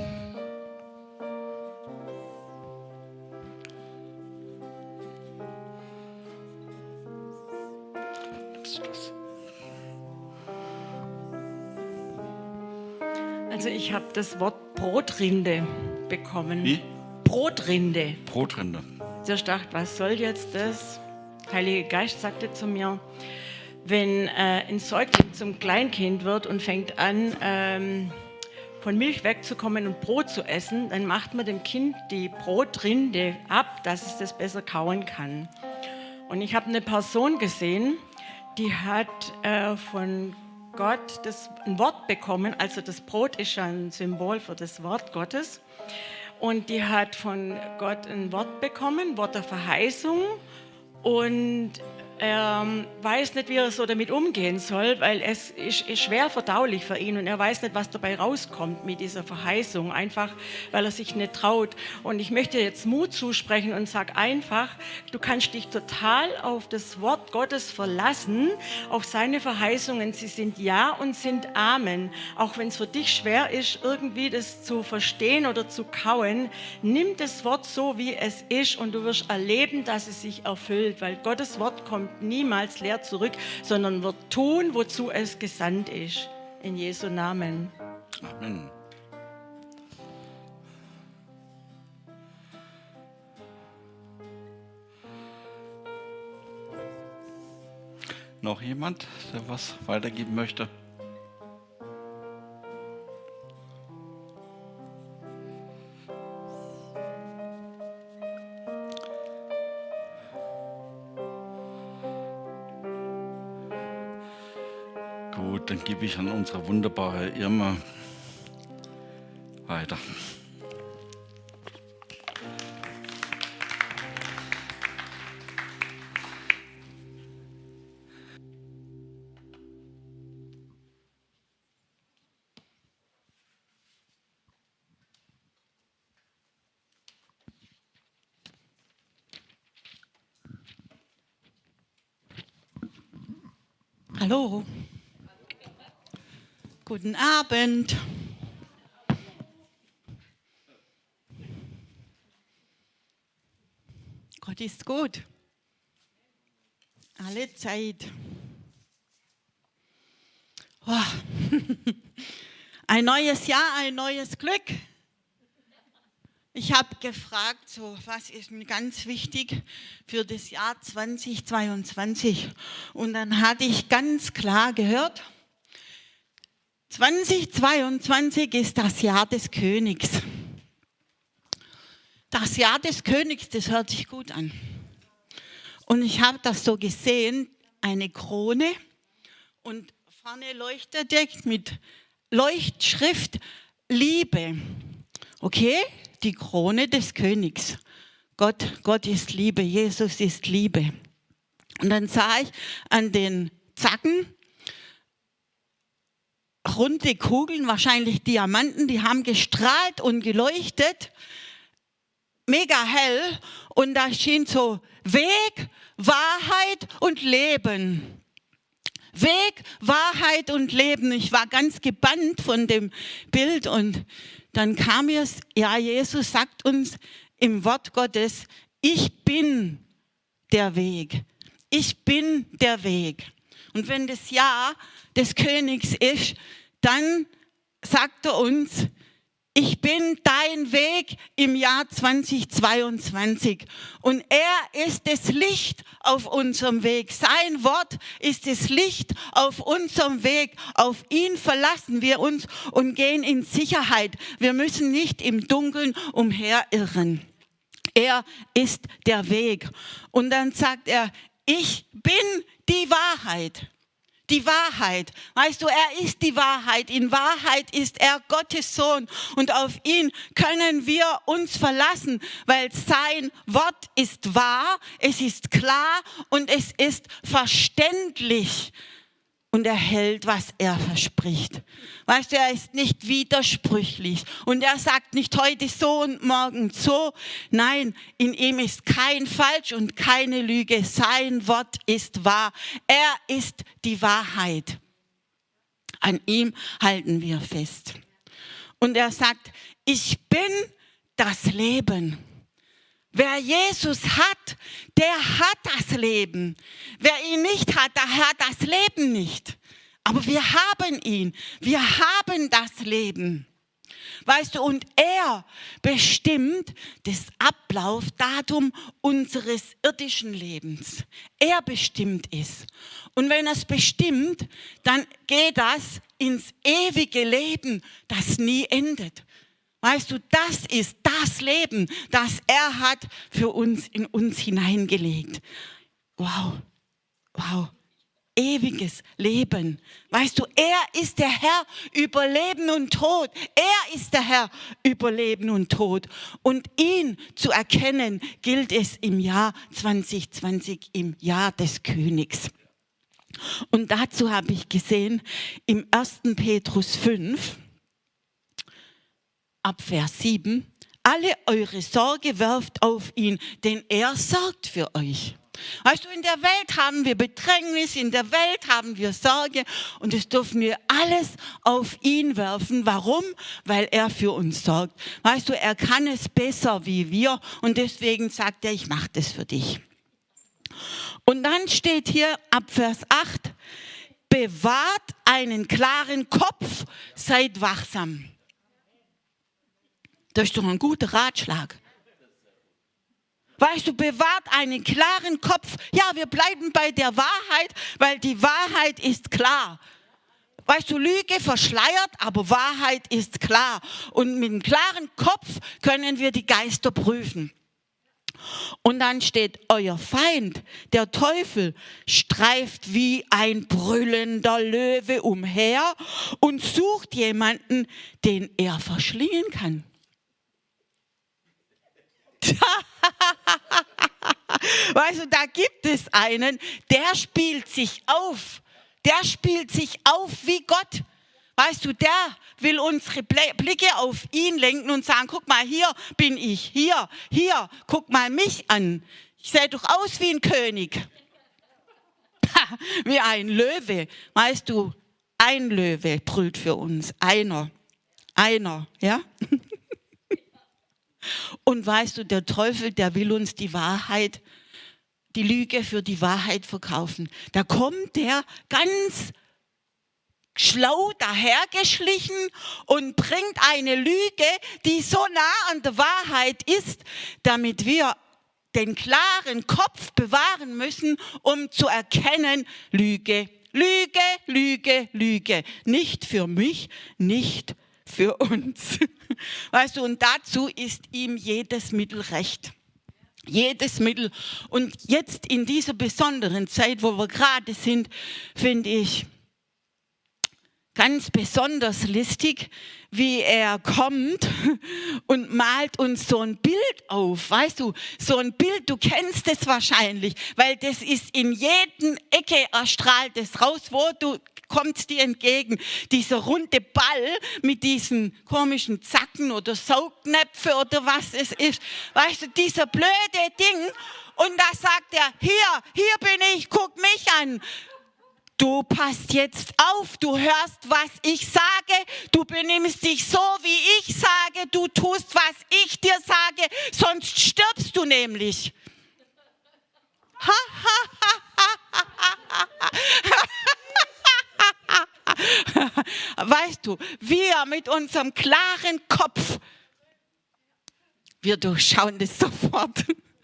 Also ich habe das Wort Brotrinde bekommen. Wie? Brotrinde. Brotrinde. Ich dachte, was soll jetzt das? Heilige Geist sagte zu mir, wenn ein Säugling zum Kleinkind wird und fängt an, von Milch wegzukommen und Brot zu essen, dann macht man dem Kind die Brotrinde ab, dass es das besser kauen kann. Und ich habe eine Person gesehen, die hat von Gott ein Wort bekommen, also das Brot ist ja ein Symbol für das Wort Gottes. Und die hat von Gott ein Wort bekommen, Wort der Verheißung. Und er weiß nicht, wie er so damit umgehen soll, weil es ist schwer verdaulich für ihn und er weiß nicht, was dabei rauskommt mit dieser Verheißung, einfach weil er sich nicht traut. Und ich möchte jetzt Mut zusprechen und sage einfach, du kannst dich total auf das Wort Gottes verlassen, auf seine Verheißungen. Sie sind Ja und sind Amen. Auch wenn es für dich schwer ist, irgendwie das zu verstehen oder zu kauen, nimm das Wort so, wie es ist und du wirst erleben, dass es sich erfüllt, weil Gottes Wort kommt niemals leer zurück, sondern wird tun, wozu es gesandt ist. In Jesu Namen. Amen. Noch jemand, der was weitergeben möchte? Gut, dann gebe ich an unsere wunderbare Irma weiter. Hallo. Guten Abend. Gott ist gut. Alle Zeit. Oh. Ein neues Jahr, ein neues Glück. Ich habe gefragt, so, was ist mir ganz wichtig für das Jahr 2022? Und dann hatte ich ganz klar gehört, 2022 ist das Jahr des Königs. Das Jahr des Königs, das hört sich gut an. Und ich habe das so gesehen, eine Krone und vorne leuchtete mit Leuchtschrift Liebe. Okay, die Krone des Königs. Gott ist Liebe, Jesus ist Liebe. Und dann sah ich an den Zacken runde Kugeln, wahrscheinlich Diamanten, die haben gestrahlt und geleuchtet, mega hell. Und da schien so Weg, Wahrheit und Leben. Weg, Wahrheit und Leben. Ich war ganz gebannt von dem Bild und dann kam mir es, ja, Jesus sagt uns im Wort Gottes, ich bin der Weg. Ich bin der Weg. Und wenn das Jahr des Königs ist, dann sagt er uns, ich bin dein Weg im Jahr 2022 und er ist das Licht auf unserem Weg. Sein Wort ist das Licht auf unserem Weg. Auf ihn verlassen wir uns und gehen in Sicherheit. Wir müssen nicht im Dunkeln umherirren. Er ist der Weg. Und dann sagt er, ich bin die Wahrheit. Die Wahrheit. Weißt du, er ist die Wahrheit. In Wahrheit ist er Gottes Sohn. Und auf ihn können wir uns verlassen, weil sein Wort ist wahr, es ist klar und es ist verständlich. Und er hält, was er verspricht. Weißt du, er ist nicht widersprüchlich. Und er sagt nicht heute so und morgen so. Nein, in ihm ist kein Falsch und keine Lüge. Sein Wort ist wahr. Er ist die Wahrheit. An ihm halten wir fest. Und er sagt, ich bin das Leben. Wer Jesus hat, der hat das Leben. Wer ihn nicht hat, der hat das Leben nicht. Aber wir haben ihn. Wir haben das Leben. Weißt du, und er bestimmt das Ablaufdatum unseres irdischen Lebens. Er bestimmt es. Und wenn er es bestimmt, dann geht das ins ewige Leben, das nie endet. Weißt du, das ist das Leben, das er hat für uns, in uns hineingelegt. Wow, wow, ewiges Leben. Weißt du, er ist der Herr über Leben und Tod. Er ist der Herr über Leben und Tod. Und ihn zu erkennen, gilt es im Jahr 2020, im Jahr des Königs. Und dazu habe ich gesehen, im 1. Petrus 5, ab Vers 7, alle eure Sorge werft auf ihn, denn er sorgt für euch. Weißt du, in der Welt haben wir Bedrängnis, in der Welt haben wir Sorge und das dürfen wir alles auf ihn werfen. Warum? Weil er für uns sorgt. Weißt du, er kann es besser wie wir und deswegen sagt er, ich mache das für dich. Und dann steht hier ab Vers 8, bewahrt einen klaren Kopf, seid wachsam. Das ist doch ein guter Ratschlag. Weißt du, bewahrt einen klaren Kopf. Ja, wir bleiben bei der Wahrheit, weil die Wahrheit ist klar. Weißt du, Lüge verschleiert, aber Wahrheit ist klar. Und mit einem klaren Kopf können wir die Geister prüfen. Und dann steht, euer Feind, der Teufel, streift wie ein brüllender Löwe umher und sucht jemanden, den er verschlingen kann. Weißt du, da gibt es einen, der spielt sich auf. Der spielt sich auf wie Gott. Weißt du, der will unsere Blicke auf ihn lenken und sagen, guck mal, hier bin ich, hier, guck mal mich an. Ich sehe doch aus wie ein König. Wie ein Löwe. Weißt du, ein Löwe brüllt für uns. Einer, ja? Und weißt du, der Teufel, der will uns die Wahrheit, die Lüge für die Wahrheit verkaufen. Da kommt der ganz schlau dahergeschlichen und bringt eine Lüge, die so nah an der Wahrheit ist, damit wir den klaren Kopf bewahren müssen, um zu erkennen, Lüge, Lüge, Lüge, Lüge. Nicht für mich, nicht für uns. Weißt du, und dazu ist ihm jedes Mittel recht. Jedes Mittel. Und jetzt in dieser besonderen Zeit, wo wir gerade sind, finde ich ganz besonders listig, wie er kommt und malt uns so ein Bild auf. Weißt du, so ein Bild, du kennst es wahrscheinlich, weil das ist in jedem Ecke, erstrahlt es raus, wo du kommt dir entgegen. Dieser runde Ball mit diesen komischen Zacken oder Saugnäpfe oder was es ist. Weißt du, dieser blöde Ding. Und da sagt er, hier bin ich, guck mich an. Du passt jetzt auf, du hörst, was ich sage, du benimmst dich so, wie ich sage, du tust, was ich dir sage, sonst stirbst du nämlich. Weißt du, wir mit unserem klaren Kopf, wir durchschauen das sofort.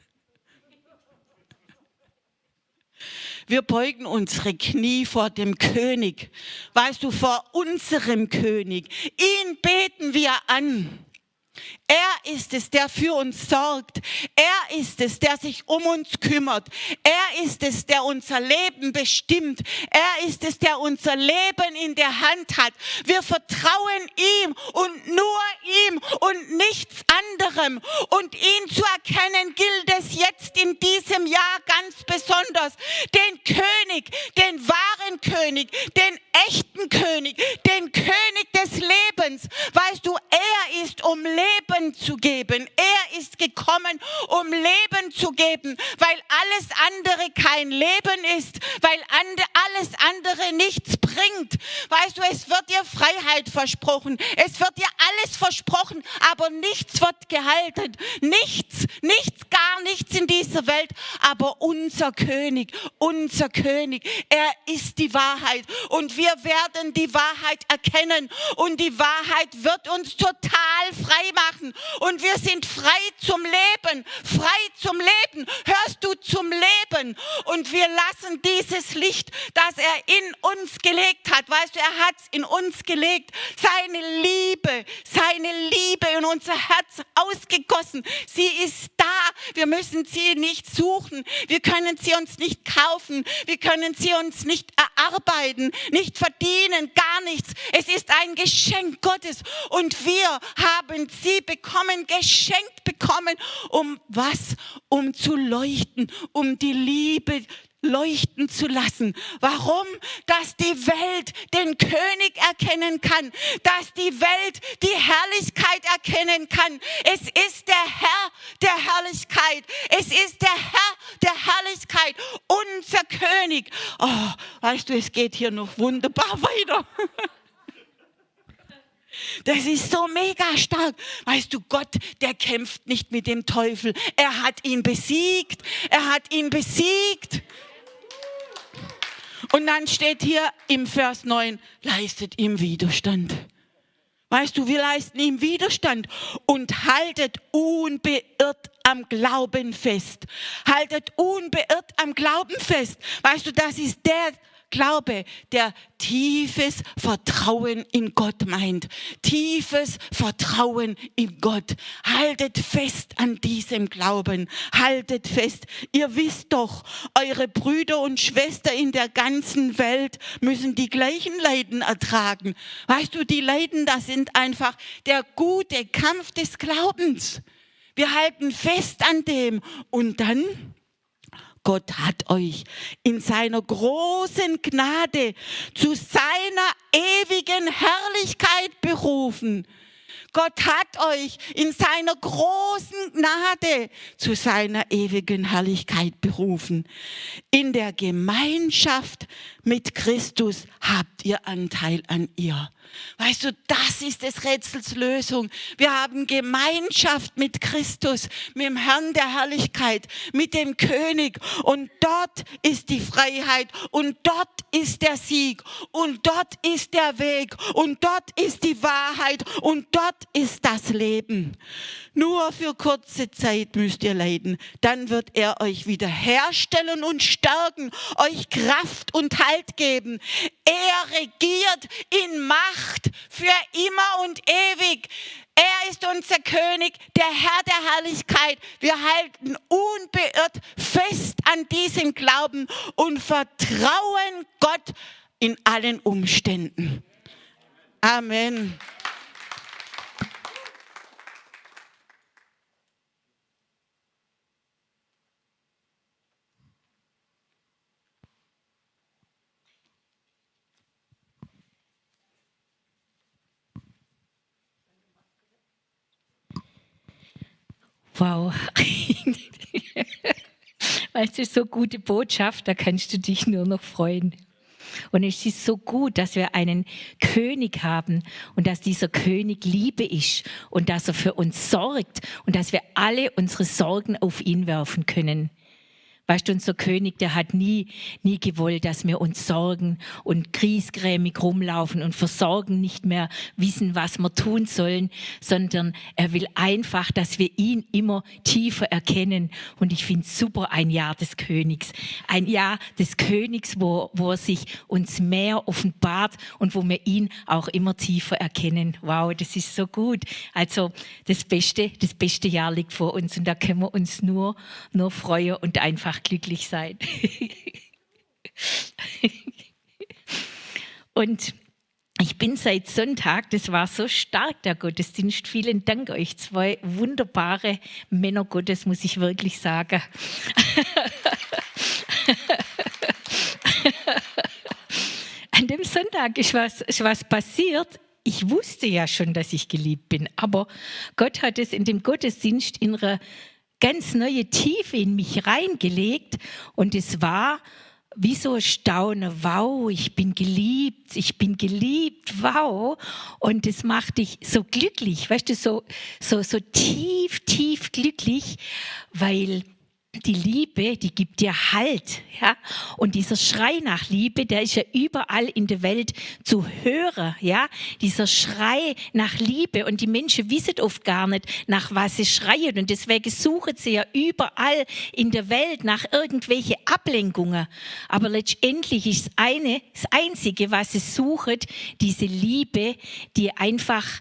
Wir beugen unsere Knie vor dem König, weißt du, vor unserem König. Ihn beten wir an. Er ist es, der für uns sorgt. Er ist es, der sich um uns kümmert. Er ist es, der unser Leben bestimmt. Er ist es, der unser Leben in der Hand hat. Wir vertrauen ihm und nur ihm und nichts anderem. Und ihn zu erkennen gilt es jetzt in diesem Jahr ganz besonders. Den König, den wahren König, den echten König, den König des Lebens. Weißt du, er ist, um Leben zu geben. Er ist gekommen, um Leben zu geben, weil alles andere kein Leben ist, weil alles andere nichts bringt. Weißt du, es wird dir Freiheit versprochen, es wird dir alles versprochen, aber nichts wird gehalten. Nichts, gar nichts in dieser Welt, aber unser König, er ist die Wahrheit und wir werden die Wahrheit erkennen und die Wahrheit wird uns total frei machen und wir sind frei zum Leben, hörst du, zum Leben und wir lassen dieses Licht, das er in uns gelegt hat, weißt du, er hat es in uns gelegt, seine Liebe in unser Herz ausgegossen, sie ist da, wir müssen sie nicht suchen, wir können sie uns nicht kaufen, wir können sie uns nicht erarbeiten, nicht verdienen, gar nichts, es ist ein Geschenk Gottes und wir haben sie geschenkt bekommen, um was? Um zu leuchten, um die Liebe leuchten zu lassen. Warum? Dass die Welt den König erkennen kann, dass die Welt die Herrlichkeit erkennen kann. Es ist der Herr der Herrlichkeit. Es ist der Herr der Herrlichkeit, unser König. Oh, weißt du, es geht hier noch wunderbar weiter. Das ist so mega stark. Weißt du, Gott, der kämpft nicht mit dem Teufel. Er hat ihn besiegt. Und dann steht hier im Vers 9, leistet ihm Widerstand. Weißt du, wir leisten ihm Widerstand und haltet unbeirrt am Glauben fest. Haltet unbeirrt am Glauben fest. Weißt du, das ist der Glaube, der tiefes Vertrauen in Gott meint. Tiefes Vertrauen in Gott. Haltet fest an diesem Glauben. Haltet fest. Ihr wisst doch, eure Brüder und Schwestern in der ganzen Welt müssen die gleichen Leiden ertragen. Weißt du, die Leiden, das sind einfach der gute Kampf des Glaubens. Wir halten fest an dem und dann Gott hat euch in seiner großen Gnade zu seiner ewigen Herrlichkeit berufen. Gott hat euch in seiner großen Gnade zu seiner ewigen Herrlichkeit berufen. In der Gemeinschaft mit Christus habt ihr Anteil an ihr. Weißt du, das ist des Rätsels Lösung. Wir haben Gemeinschaft mit Christus, mit dem Herrn der Herrlichkeit, mit dem König. Und dort ist die Freiheit und dort ist der Sieg und dort ist der Weg und dort ist die Wahrheit und dort ist das Leben. Nur für kurze Zeit müsst ihr leiden. Dann wird er euch wieder herstellen und stärken, euch Kraft und Halt geben. Er regiert in Macht für immer und ewig. Er ist unser König, der Herr der Herrlichkeit. Wir halten unbeirrt fest an diesem Glauben und vertrauen Gott in allen Umständen. Amen. Wow. Weißt du, so gute Botschaft, da kannst du dich nur noch freuen. Und es ist so gut, dass wir einen König haben und dass dieser König Liebe ist und dass er für uns sorgt und dass wir alle unsere Sorgen auf ihn werfen können. Weißt du, unser König, der hat nie gewollt, dass wir uns sorgen und griesgrämig rumlaufen und vor Sorgen nicht mehr wissen, was wir tun sollen, sondern er will einfach, dass wir ihn immer tiefer erkennen. Und ich finde super ein Jahr des Königs. Ein Jahr des Königs, wo er sich uns mehr offenbart und wo wir ihn auch immer tiefer erkennen. Wow, das ist so gut. Also das beste Jahr liegt vor uns und da können wir uns nur freuen und einfach glücklich sein. Und ich bin seit Sonntag, das war so stark, der Gottesdienst. Vielen Dank euch, 2 wunderbare Männer Gottes, muss ich wirklich sagen. An dem Sonntag ist was passiert. Ich wusste ja schon, dass ich geliebt bin, aber Gott hat es in dem Gottesdienst in einer ganz neue Tiefe in mich reingelegt und es war wie so ein Staunen, wow, ich bin geliebt, wow. Und das macht dich so glücklich, weißt du, so tief glücklich, weil die Liebe, die gibt dir Halt, ja. Und dieser Schrei nach Liebe, der ist ja überall in der Welt zu hören, ja. Dieser Schrei nach Liebe und die Menschen wissen oft gar nicht, nach was sie schreien und deswegen suchen sie ja überall in der Welt nach irgendwelche Ablenkungen. Aber letztendlich ist das Einzige, was sie suchen, diese Liebe, die einfach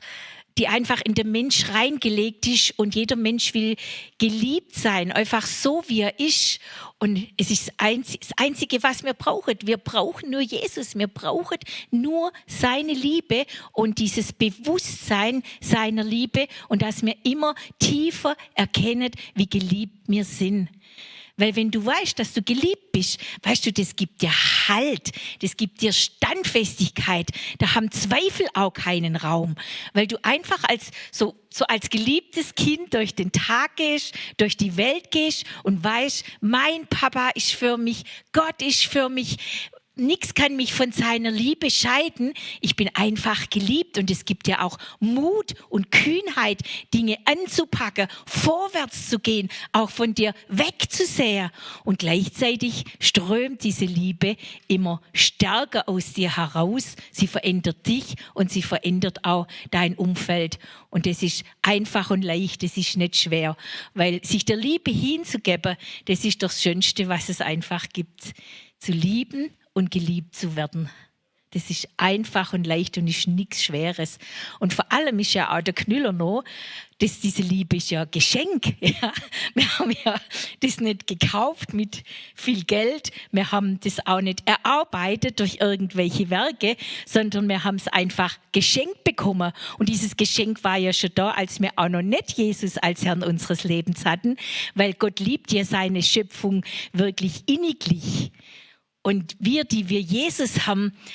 in den Mensch reingelegt ist und jeder Mensch will geliebt sein, einfach so wie er ist. Und es ist das Einzige, was wir brauchen. Wir brauchen nur Jesus, wir brauchen nur seine Liebe und dieses Bewusstsein seiner Liebe und dass wir immer tiefer erkennen, wie geliebt wir sind. Weil wenn du weißt, dass du geliebt bist, weißt du, das gibt dir Halt, das gibt dir Standfestigkeit. Da haben Zweifel auch keinen Raum, weil du einfach als geliebtes Kind durch den Tag gehst, durch die Welt gehst und weißt, mein Papa ist für mich, Gott ist für mich. Nichts kann mich von seiner Liebe scheiden. Ich bin einfach geliebt und es gibt ja auch Mut und Kühnheit, Dinge anzupacken, vorwärts zu gehen, auch von dir wegzusehen. Und gleichzeitig strömt diese Liebe immer stärker aus dir heraus. Sie verändert dich und sie verändert auch dein Umfeld. Und das ist einfach und leicht, das ist nicht schwer, weil sich der Liebe hinzugeben, das ist doch das Schönste, was es einfach gibt. Zu lieben und geliebt zu werden. Das ist einfach und leicht und ist nichts Schweres. Und vor allem ist ja auch der Knüller noch, dass diese Liebe ist ja ein Geschenk. Ja. Wir haben ja das nicht gekauft mit viel Geld. Wir haben das auch nicht erarbeitet durch irgendwelche Werke, sondern wir haben es einfach geschenkt bekommen. Und dieses Geschenk war ja schon da, als wir auch noch nicht Jesus als Herrn unseres Lebens hatten, weil Gott liebt ja seine Schöpfung wirklich inniglich. Und wir, die wir Jesus haben,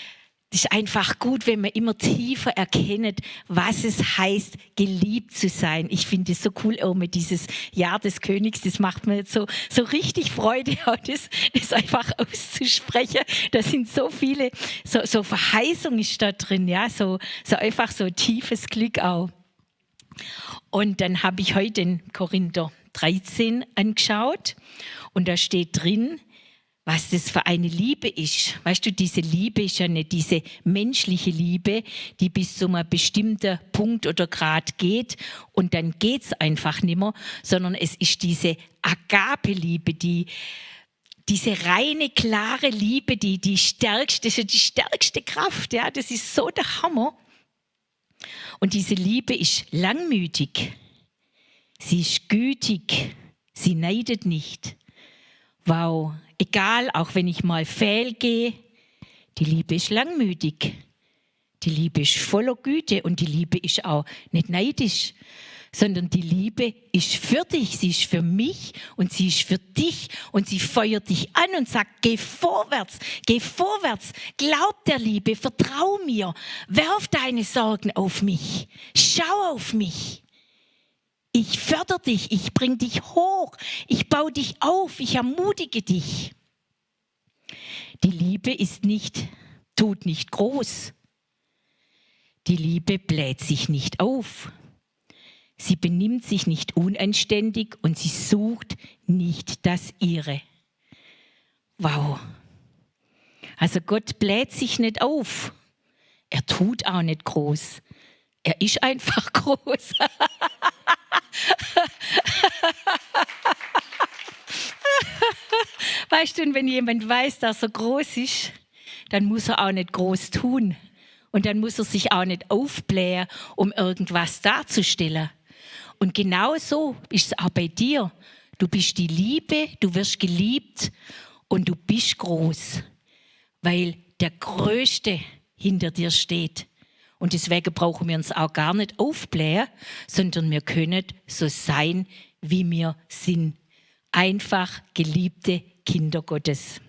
Das ist einfach gut, wenn man immer tiefer erkennt, was es heißt, geliebt zu sein. Ich finde es so cool, Irme, dieses Jahr des Königs, das macht mir jetzt so richtig Freude, auch das einfach auszusprechen. Da sind so viele, so Verheißung ist da drin, ja, so einfach so tiefes Glück auch. Und dann habe ich heute den Korinther 13 angeschaut und da steht drin, was das für eine Liebe ist. Weißt du, diese Liebe ist ja nicht diese menschliche Liebe, die bis zu einem bestimmten Punkt oder Grad geht und dann geht es einfach nicht mehr, sondern es ist diese Agape-Liebe, diese reine, klare Liebe, die stärkste, das ist ja die stärkste Kraft, ja, das ist so der Hammer. Und diese Liebe ist langmütig, sie ist gütig, sie neidet nicht. Wow, egal, auch wenn ich mal fehlgehe, die Liebe ist langmütig. Die Liebe ist voller Güte und die Liebe ist auch nicht neidisch, sondern die Liebe ist für dich, sie ist für mich und sie ist für dich und sie feuert dich an und sagt, geh vorwärts, glaub der Liebe, vertrau mir, werf deine Sorgen auf mich, schau auf mich. Ich fördere dich, ich bringe dich hoch, ich baue dich auf, ich ermutige dich. Die Liebe tut nicht groß. Die Liebe bläht sich nicht auf. Sie benimmt sich nicht unanständig und sie sucht nicht das Ihre. Wow. Also Gott bläht sich nicht auf. Er tut auch nicht groß. Er ist einfach groß. Weißt du, und wenn jemand weiß, dass er groß ist, dann muss er auch nicht groß tun. Und dann muss er sich auch nicht aufblähen, um irgendwas darzustellen. Und genau so ist es auch bei dir. Du bist die Liebe, du wirst geliebt und du bist groß, weil der Größte hinter dir steht. Und deswegen brauchen wir uns auch gar nicht aufblähen, sondern wir können so sein, wie wir sind. Einfach geliebte Kinder Gottes.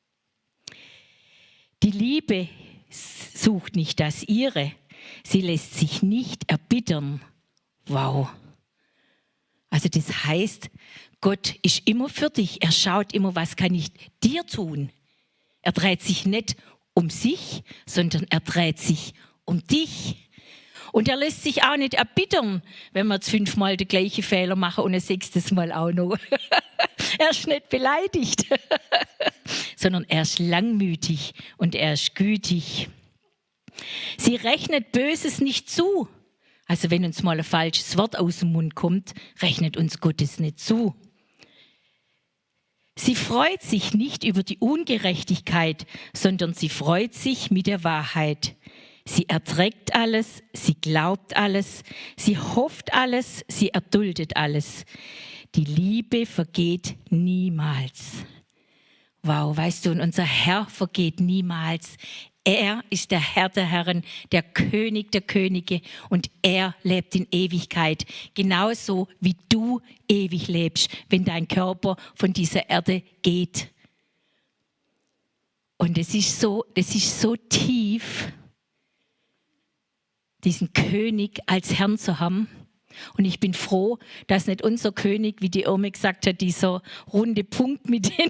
Die Liebe sucht nicht das Ihre. Sie lässt sich nicht erbittern. Wow. Also das heißt, Gott ist immer für dich. Er schaut immer, was kann ich dir tun. Er dreht sich nicht um sich, sondern er dreht sich um dich. Und er lässt sich auch nicht erbittern, wenn wir jetzt 5-mal den gleichen Fehler machen und ein 6. Mal auch noch. Er ist nicht beleidigt, sondern er ist langmütig und er ist gütig. Sie rechnet Böses nicht zu. Also wenn uns mal ein falsches Wort aus dem Mund kommt, rechnet uns Gottes nicht zu. Sie freut sich nicht über die Ungerechtigkeit, sondern sie freut sich mit der Wahrheit. Sie erträgt alles, sie glaubt alles, sie hofft alles, sie erduldet alles. Die Liebe vergeht niemals. Wow, weißt du, und unser Herr vergeht niemals. Er ist der Herr der Herren, der König der Könige und er lebt in Ewigkeit. Genauso wie du ewig lebst, wenn dein Körper von dieser Erde geht. Und es ist so tief, diesen König als Herrn zu haben. Und ich bin froh, dass nicht unser König, wie die Irme gesagt hat, dieser runde Punkt mit denen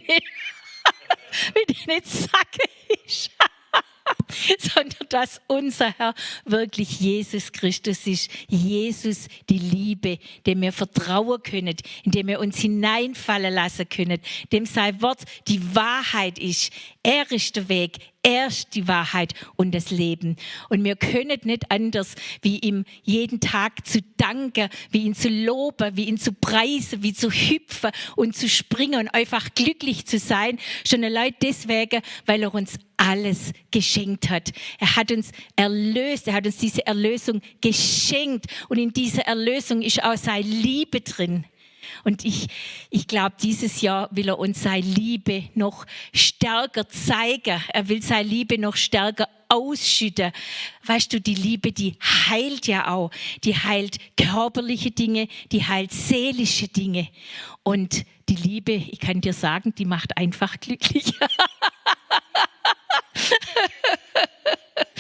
Sacke ist. Sondern dass unser Herr wirklich Jesus Christus ist. Jesus, die Liebe, dem wir vertrauen können, in dem wir uns hineinfallen lassen können, dem sein Wort die Wahrheit ist. Er ist der Weg, er ist die Wahrheit und das Leben. Und wir können nicht anders, wie ihm jeden Tag zu danken, wie ihn zu loben, wie ihn zu preisen, wie zu hüpfen und zu springen und einfach glücklich zu sein. Schon allein deswegen, weil er uns alles geschenkt hat. Er hat uns erlöst, er hat uns diese Erlösung geschenkt. Und in dieser Erlösung ist auch seine Liebe drin. Und ich glaube, dieses Jahr will er uns seine Liebe noch stärker zeigen. Er will seine Liebe noch stärker ausschütten. Weißt du, die Liebe, die heilt ja auch. Die heilt körperliche Dinge, die heilt seelische Dinge. Und die Liebe, ich kann dir sagen, die macht einfach glücklich.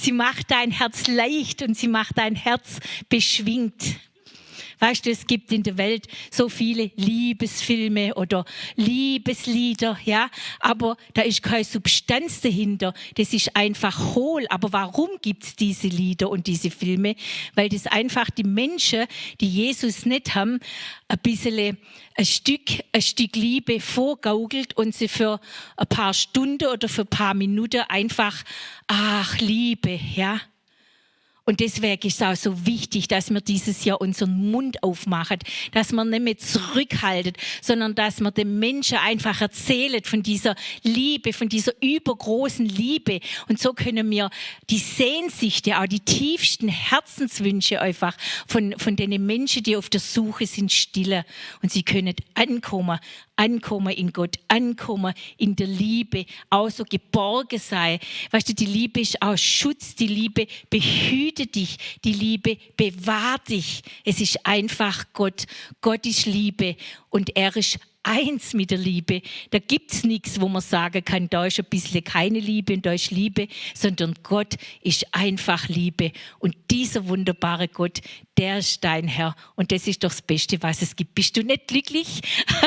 sie macht dein Herz leicht und sie macht dein Herz beschwingt. Weißt du, es gibt in der Welt so viele Liebesfilme oder Liebeslieder, ja, aber da ist keine Substanz dahinter. Das ist einfach hohl. Aber warum gibt es diese Lieder und diese Filme? Weil das einfach die Menschen, die Jesus nicht haben, ein Stück Liebe vorgaukelt und sie für ein paar Stunden oder für ein paar Minuten einfach, ach, Liebe, ja. Und deswegen ist es auch so wichtig, dass wir dieses Jahr unseren Mund aufmachen, dass wir nicht mehr zurückhalten, sondern dass wir den Menschen einfach erzählen von dieser Liebe, von dieser übergroßen Liebe. Und so können wir die Sehnsüchte, auch die tiefsten Herzenswünsche einfach von den Menschen, die auf der Suche sind, stillen. Und sie können ankommen in Gott, ankommen in der Liebe, auch so geborgen sein. Weißt du, die Liebe ist auch Schutz, die Liebe behütet dich, die Liebe bewahrt dich. Es ist einfach Gott. Gott ist Liebe und er ist eins mit der Liebe. Da gibt es nichts, wo man sagen kann, da ist ein bisschen keine Liebe und da ist Liebe, sondern Gott ist einfach Liebe. Und dieser wunderbare Gott, der ist dein Herr. Und das ist doch das Beste, was es gibt. Bist du nicht glücklich?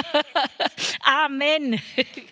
Amen.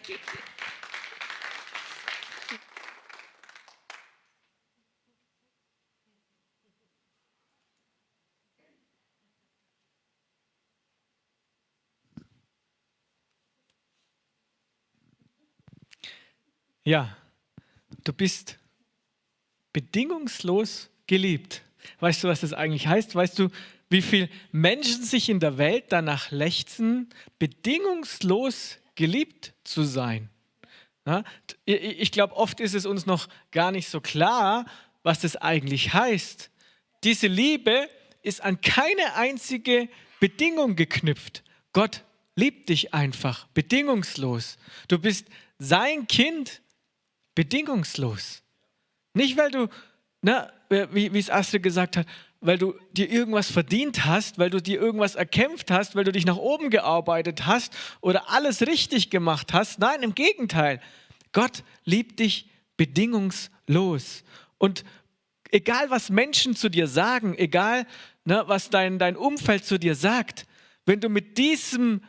Ja, du bist bedingungslos geliebt. Weißt du, was das eigentlich heißt? Weißt du, wie viele Menschen sich in der Welt danach lechzen, bedingungslos geliebt zu sein? Ja, ich glaube, oft ist es uns noch gar nicht so klar, was das eigentlich heißt. Diese Liebe ist an keine einzige Bedingung geknüpft. Gott liebt dich einfach bedingungslos. Du bist sein Kind bedingungslos. Nicht, weil du, wie es Astrid gesagt hat, weil du dir irgendwas verdient hast, weil du dir irgendwas erkämpft hast, weil du dich nach oben gearbeitet hast oder alles richtig gemacht hast. Nein, im Gegenteil. Gott liebt dich bedingungslos. Und egal, was Menschen zu dir sagen, egal, was dein Umfeld zu dir sagt, wenn du mit diesem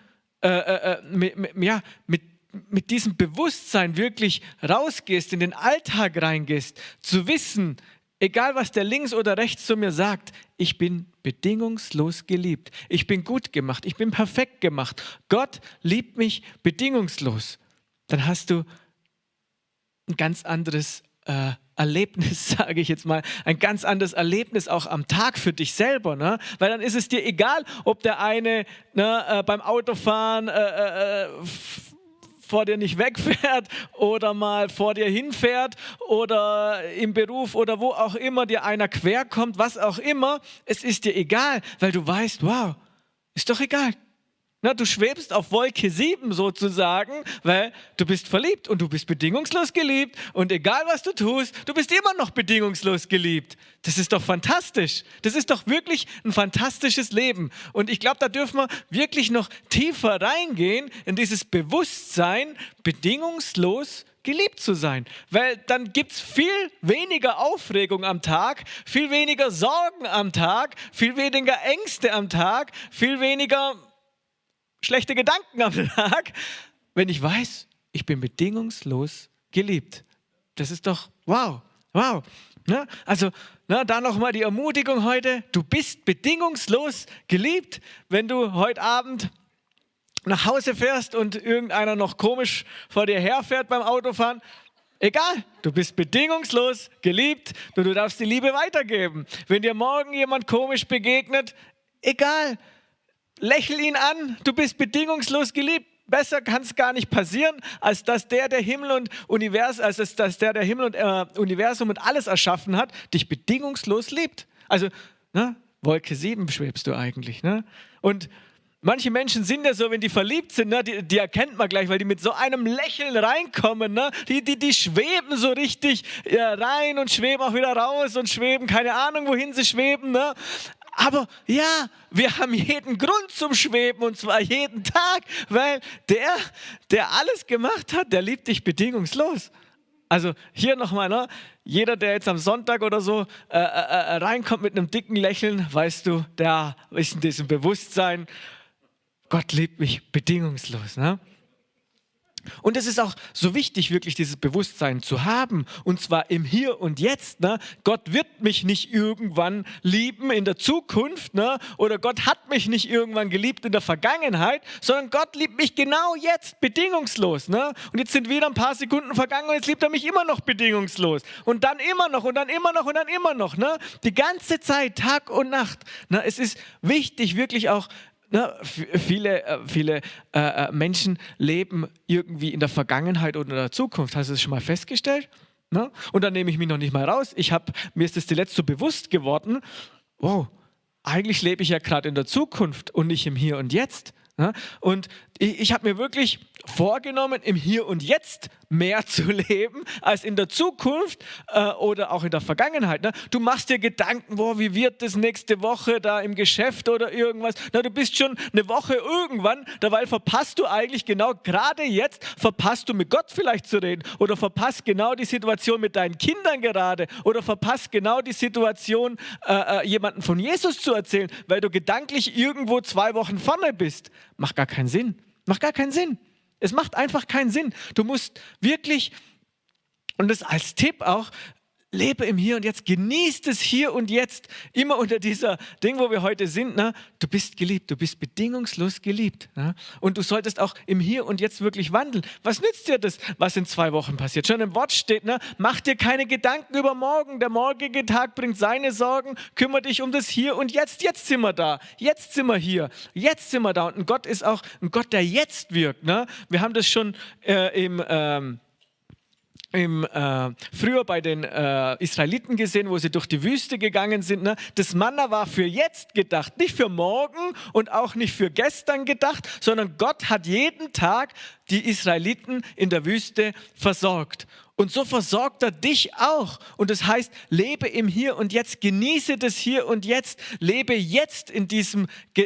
mit diesem Bewusstsein wirklich rausgehst, in den Alltag reingehst, zu wissen, egal was der links oder rechts zu mir sagt, ich bin bedingungslos geliebt. Ich bin gut gemacht, ich bin perfekt gemacht. Gott liebt mich bedingungslos. Dann hast du ein ganz anderes Erlebnis, sage ich jetzt mal, ein ganz anderes Erlebnis auch am Tag für dich selber, ne? Weil dann ist es dir egal, ob der eine beim Autofahren vor dir nicht wegfährt oder mal vor dir hinfährt oder im Beruf oder wo auch immer dir einer querkommt, was auch immer, es ist dir egal, weil du weißt, wow, ist doch egal. Du schwebst auf Wolke 7 sozusagen, weil du bist verliebt und du bist bedingungslos geliebt und egal was du tust, du bist immer noch bedingungslos geliebt. Das ist doch fantastisch. Das ist doch wirklich ein fantastisches Leben. Und ich glaube, da dürfen wir wirklich noch tiefer reingehen in dieses Bewusstsein, bedingungslos geliebt zu sein. Weil dann gibt es viel weniger Aufregung am Tag, viel weniger Sorgen am Tag, viel weniger Ängste am Tag, viel weniger schlechte Gedanken am Tag, wenn ich weiß, ich bin bedingungslos geliebt. Das ist doch wow. Ja, also da nochmal die Ermutigung heute, du bist bedingungslos geliebt. Wenn du heute Abend nach Hause fährst und irgendeiner noch komisch vor dir herfährt beim Autofahren, egal, du bist bedingungslos geliebt und du darfst die Liebe weitergeben. Wenn dir morgen jemand komisch begegnet, egal, lächel ihn an, du bist bedingungslos geliebt. Besser kann es gar nicht passieren, als dass der Himmel und Universum, Universum und alles erschaffen hat, dich bedingungslos liebt. Also, Wolke 7 schwebst du eigentlich. Ne? Und manche Menschen sind ja so, wenn die verliebt sind, die erkennt man gleich, weil die mit so einem Lächeln reinkommen. Ne? Die schweben so richtig rein und schweben auch wieder raus und schweben, keine Ahnung, wohin sie schweben. Ne? Aber ja, wir haben jeden Grund zum Schweben und zwar jeden Tag, weil der alles gemacht hat, der liebt dich bedingungslos. Also hier nochmal, ne? Jeder, der jetzt am Sonntag oder so reinkommt mit einem dicken Lächeln, weißt du, der ist in diesem Bewusstsein, Gott liebt mich bedingungslos. Ne? Und es ist auch so wichtig, wirklich dieses Bewusstsein zu haben, und zwar im Hier und Jetzt. Ne? Gott wird mich nicht irgendwann lieben in der Zukunft, ne? Oder Gott hat mich nicht irgendwann geliebt in der Vergangenheit, sondern Gott liebt mich genau jetzt, bedingungslos. Ne? Und jetzt sind wieder ein paar Sekunden vergangen und jetzt liebt er mich immer noch bedingungslos. Und dann immer noch und dann immer noch und dann immer noch. Ne? Die ganze Zeit, Tag und Nacht. Ne? Es ist wichtig, wirklich auch, viele Menschen leben irgendwie in der Vergangenheit oder in der Zukunft. Hast du das schon mal festgestellt? Ne? Und dann nehme ich mich noch nicht mal raus. Mir ist das zuletzt so bewusst geworden, wow, eigentlich lebe ich ja gerade in der Zukunft und nicht im Hier und Jetzt. Ne? Und ich habe mir wirklich vorgenommen, im Hier und Jetzt mehr zu leben als in der Zukunft oder auch in der Vergangenheit. Ne? Du machst dir Gedanken, wie wird das nächste Woche da im Geschäft oder irgendwas. Na, du bist schon eine Woche irgendwann, dabei verpasst du eigentlich genau, gerade jetzt verpasst du mit Gott vielleicht zu reden oder verpasst genau die Situation mit deinen Kindern gerade oder verpasst genau die Situation, jemanden von Jesus zu erzählen, weil du gedanklich irgendwo 2 Wochen vorne bist. Macht gar keinen Sinn. Macht gar keinen Sinn. Es macht einfach keinen Sinn. Du musst wirklich, und das als Tipp auch, lebe im Hier und Jetzt, genieß das Hier und Jetzt, immer unter dieser Ding, wo wir heute sind. Ne? Du bist geliebt, du bist bedingungslos geliebt. Ne? Und du solltest auch im Hier und Jetzt wirklich wandeln. Was nützt dir das, was in 2 Wochen passiert? Schon im Wort steht, ne? Mach dir keine Gedanken über morgen. Der morgige Tag bringt seine Sorgen. Kümmere dich um das Hier und Jetzt. Jetzt sind wir da. Jetzt sind wir hier. Jetzt sind wir da. Und ein Gott ist auch ein Gott, der jetzt wirkt. Ne? Wir haben das schon früher bei den Israeliten gesehen, wo sie durch die Wüste gegangen sind. Ne? Das Manna war für jetzt gedacht, nicht für morgen und auch nicht für gestern gedacht, sondern Gott hat jeden Tag die Israeliten in der Wüste versorgt. Und so versorgt er dich auch. Und das heißt, lebe im Hier und Jetzt, genieße das Hier und Jetzt, lebe jetzt in diesem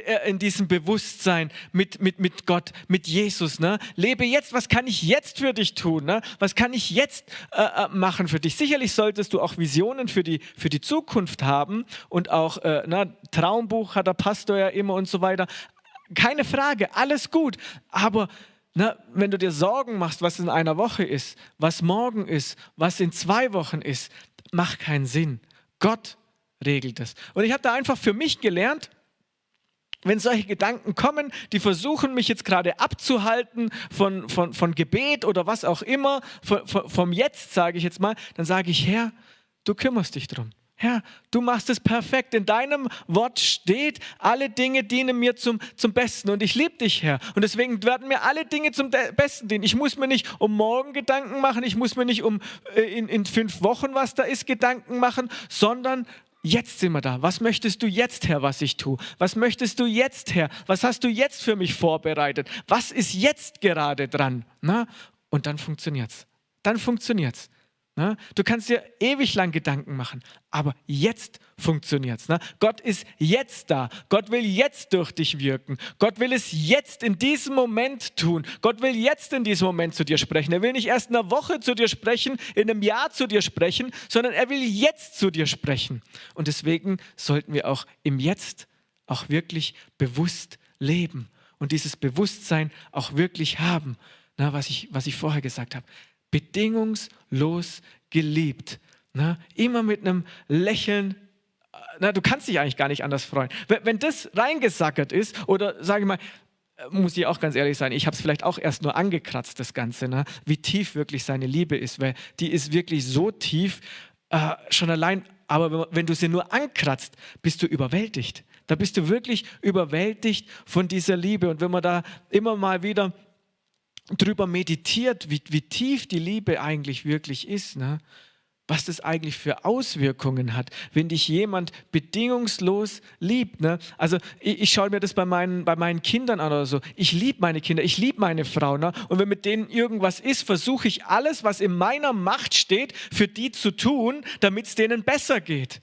Bewusstsein mit Gott, mit Jesus. Ne? Lebe jetzt, was kann ich jetzt für dich tun? Ne? Was kann ich jetzt machen für dich? Sicherlich solltest du auch Visionen für die Zukunft haben und auch Traumbuch hat der Pastor ja immer und so weiter. Keine Frage, alles gut, aber wenn du dir Sorgen machst, was in einer Woche ist, was morgen ist, was in 2 Wochen ist, macht keinen Sinn. Gott regelt es. Und ich habe da einfach für mich gelernt, wenn solche Gedanken kommen, die versuchen mich jetzt gerade abzuhalten von Gebet oder was auch immer, vom Jetzt, sage ich jetzt mal, dann sage ich, Herr, du kümmerst dich drum. Herr, du machst es perfekt. In deinem Wort steht, alle Dinge dienen mir zum Besten. Und ich liebe dich, Herr. Und deswegen werden mir alle Dinge zum Besten dienen. Ich muss mir nicht um morgen Gedanken machen. Ich muss mir nicht in 5 Wochen, was da ist, Gedanken machen, sondern jetzt sind wir da. Was möchtest du jetzt, Herr, was ich tue? Was möchtest du jetzt, Herr? Was hast du jetzt für mich vorbereitet? Was ist jetzt gerade dran? Na? Und dann funktioniert's. Dann funktioniert's. Na? Du kannst dir ewig lang Gedanken machen, aber jetzt funktioniert's. Ne? Gott ist jetzt da. Gott will jetzt durch dich wirken. Gott will es jetzt in diesem Moment tun. Gott will jetzt in diesem Moment zu dir sprechen. Er will nicht erst in einer Woche zu dir sprechen, in einem Jahr zu dir sprechen, sondern er will jetzt zu dir sprechen. Und deswegen sollten wir auch im Jetzt auch wirklich bewusst leben und dieses Bewusstsein auch wirklich haben, na, was ich vorher gesagt habe. Bedingungslos geliebt. Na, immer mit einem Lächeln. Na, du kannst dich eigentlich gar nicht anders freuen. Wenn das reingesackert ist, oder sage ich mal, muss ich auch ganz ehrlich sein, ich habe es vielleicht auch erst nur angekratzt, das Ganze, ne? Wie tief wirklich seine Liebe ist, weil die ist wirklich so tief, schon allein, aber wenn du sie nur ankratzt, bist du überwältigt. Da bist du wirklich überwältigt von dieser Liebe. Und wenn man da immer mal wieder drüber meditiert, wie tief die Liebe eigentlich wirklich ist, ne? Was das eigentlich für Auswirkungen hat, wenn dich jemand bedingungslos liebt. Ne? Also ich schaue mir das bei meinen Kindern an oder so. Ich liebe meine Kinder, ich liebe meine Frau. Ne? Und wenn mit denen irgendwas ist, versuche ich alles, was in meiner Macht steht, für die zu tun, damit es denen besser geht.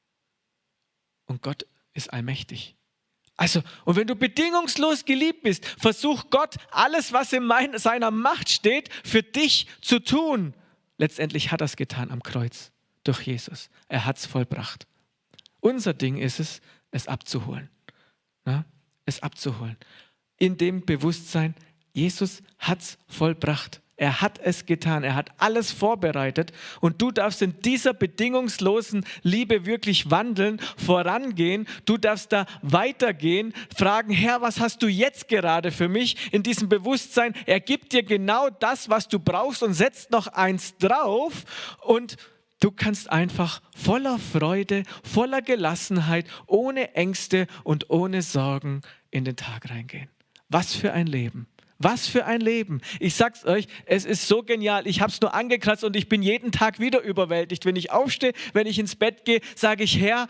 Und Gott ist allmächtig. Also, und wenn du bedingungslos geliebt bist, versuch Gott alles, was in seiner Macht steht, für dich zu tun. letztendlich hat er es getan am Kreuz durch Jesus. Er hat es vollbracht. Unser Ding ist es, es abzuholen. Ja? Es abzuholen. In dem Bewusstsein, Jesus hat es vollbracht. Er hat es getan. Er hat alles vorbereitet. Und du darfst in dieser bedingungslosen Liebe wirklich wandeln, vorangehen. Du darfst da weitergehen, fragen, Herr, was hast du jetzt gerade für mich? In diesem Bewusstsein, er gibt dir genau das, was du brauchst und setzt noch eins drauf. Und du kannst einfach voller Freude, voller Gelassenheit, ohne Ängste und ohne Sorgen in den Tag reingehen. Was für ein Leben. Was für ein Leben. Ich sag's euch, es ist so genial. Ich habe es nur angekratzt und ich bin jeden Tag wieder überwältigt. Wenn ich aufstehe, wenn ich ins Bett gehe, sage ich, Herr,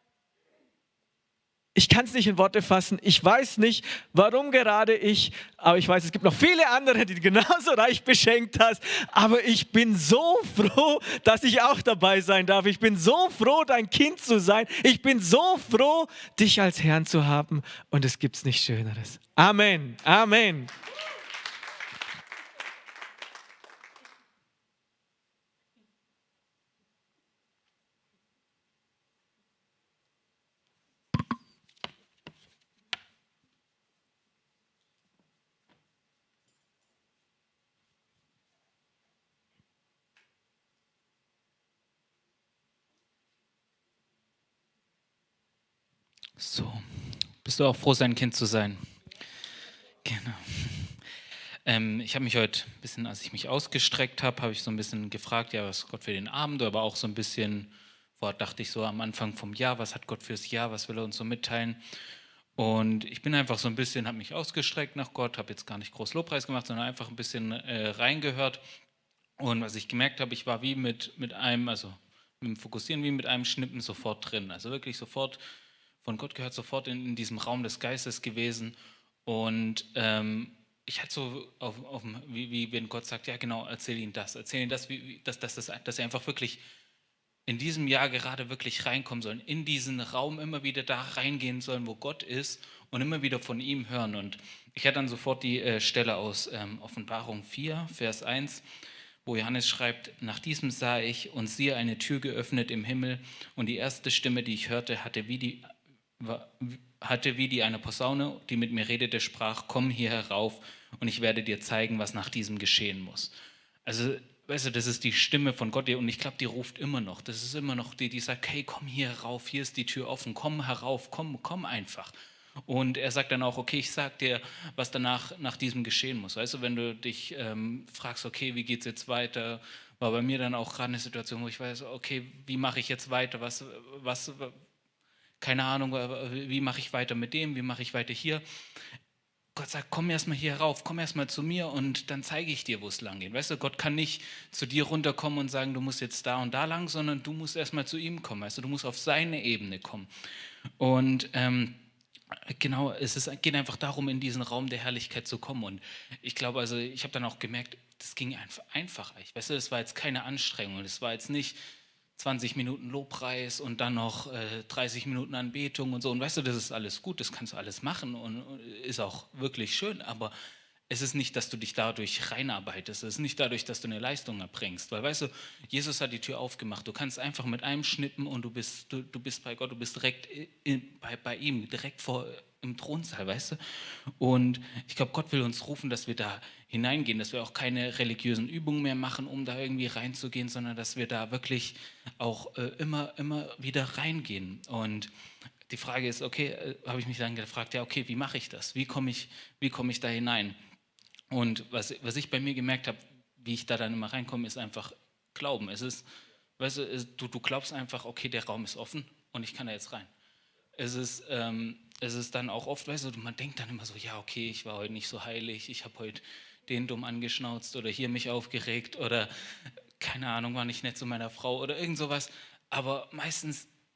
ich kann es nicht in Worte fassen. Ich weiß nicht, warum gerade ich, aber ich weiß, es gibt noch viele andere, die du genauso reich beschenkt hast. Aber ich bin so froh, dass ich auch dabei sein darf. Ich bin so froh, dein Kind zu sein. Ich bin so froh, dich als Herrn zu haben. Und es gibt nichts Schöneres. Amen. Amen. So, bist du auch froh, sein Kind zu sein? Genau. Ich habe mich heute ein bisschen, als ich mich ausgestreckt habe, habe ich so ein bisschen gefragt, ja, was Gott für den Abend, aber auch so ein bisschen, vorher dachte ich so am Anfang vom Jahr, was hat Gott fürs Jahr, was will er uns so mitteilen? Und ich bin einfach so ein bisschen, habe mich ausgestreckt nach Gott, habe jetzt gar nicht groß Lobpreis gemacht, sondern einfach ein bisschen reingehört. Und was ich gemerkt habe, ich war wie mit einem, also mit dem Fokussieren, wie mit einem Schnippen sofort drin. Also wirklich sofort von Gott gehört, sofort in diesem Raum des Geistes gewesen. Und ich hatte so, wie wenn Gott sagt, ja genau, erzähl ihm das, dass er einfach wirklich in diesem Jahr gerade wirklich reinkommen sollen, in diesen Raum immer wieder da reingehen sollen, wo Gott ist und immer wieder von ihm hören. Und ich hatte dann sofort die Stelle aus Offenbarung 4, Vers 1, wo Johannes schreibt, nach diesem sah ich und siehe eine Tür geöffnet im Himmel und die erste Stimme, die ich hörte, hatte wie die eine Posaune, die mit mir redete, sprach, komm hier herauf und ich werde dir zeigen, was nach diesem geschehen muss. Also, weißt du, das ist die Stimme von Gott und ich glaube, die ruft immer noch. Das ist immer noch die sagt, hey, komm hier herauf, hier ist die Tür offen, komm herauf, komm einfach. Und er sagt dann auch, okay, ich sag dir, was danach nach diesem geschehen muss. Weißt du, wenn du dich fragst, okay, wie geht's jetzt weiter, war bei mir dann auch gerade eine Situation, wo ich weiß, okay, wie mache ich jetzt weiter, was keine Ahnung, wie mache ich weiter mit dem, wie mache ich weiter hier. Gott sagt, komm erstmal hier rauf, komm erstmal zu mir und dann zeige ich dir, wo es lang geht. Weißt du, Gott kann nicht zu dir runterkommen und sagen, du musst jetzt da und da lang, sondern du musst erstmal zu ihm kommen. Weißt du, du musst auf seine Ebene kommen. Und genau, geht einfach darum, in diesen Raum der Herrlichkeit zu kommen. Und ich glaube, also ich habe dann auch gemerkt, das ging einfach. Weißt du, das war jetzt keine Anstrengung. Das war jetzt nicht 20 Minuten Lobpreis und dann noch 30 Minuten Anbetung und so. Und weißt du, das ist alles gut, das kannst du alles machen und ist auch wirklich schön, aber es ist nicht, dass du dich dadurch reinarbeitest, es ist nicht dadurch, dass du eine Leistung erbringst, weil weißt du, Jesus hat die Tür aufgemacht, du kannst einfach mit einem schnippen und du bist bei Gott, du bist direkt bei ihm, direkt im Thronsaal, weißt du? Und ich glaube, Gott will uns rufen, dass wir da hineingehen, dass wir auch keine religiösen Übungen mehr machen, um da irgendwie reinzugehen, sondern dass wir da wirklich auch immer wieder reingehen. Und die Frage ist, okay, habe ich mich dann gefragt, ja, okay, wie mache ich das? Wie komme ich da hinein? Und was ich bei mir gemerkt habe, wie ich da dann immer reinkomme, ist einfach Glauben. Es ist, weißt du, du glaubst einfach, okay, der Raum ist offen und ich kann da jetzt rein. Es ist dann auch oft, weißt du, man denkt dann immer so, ja, okay, ich war heute nicht so heilig, ich habe heute den dumm angeschnauzt oder hier mich aufgeregt oder keine Ahnung, war nicht nett zu meiner Frau oder irgend sowas. Aber meistens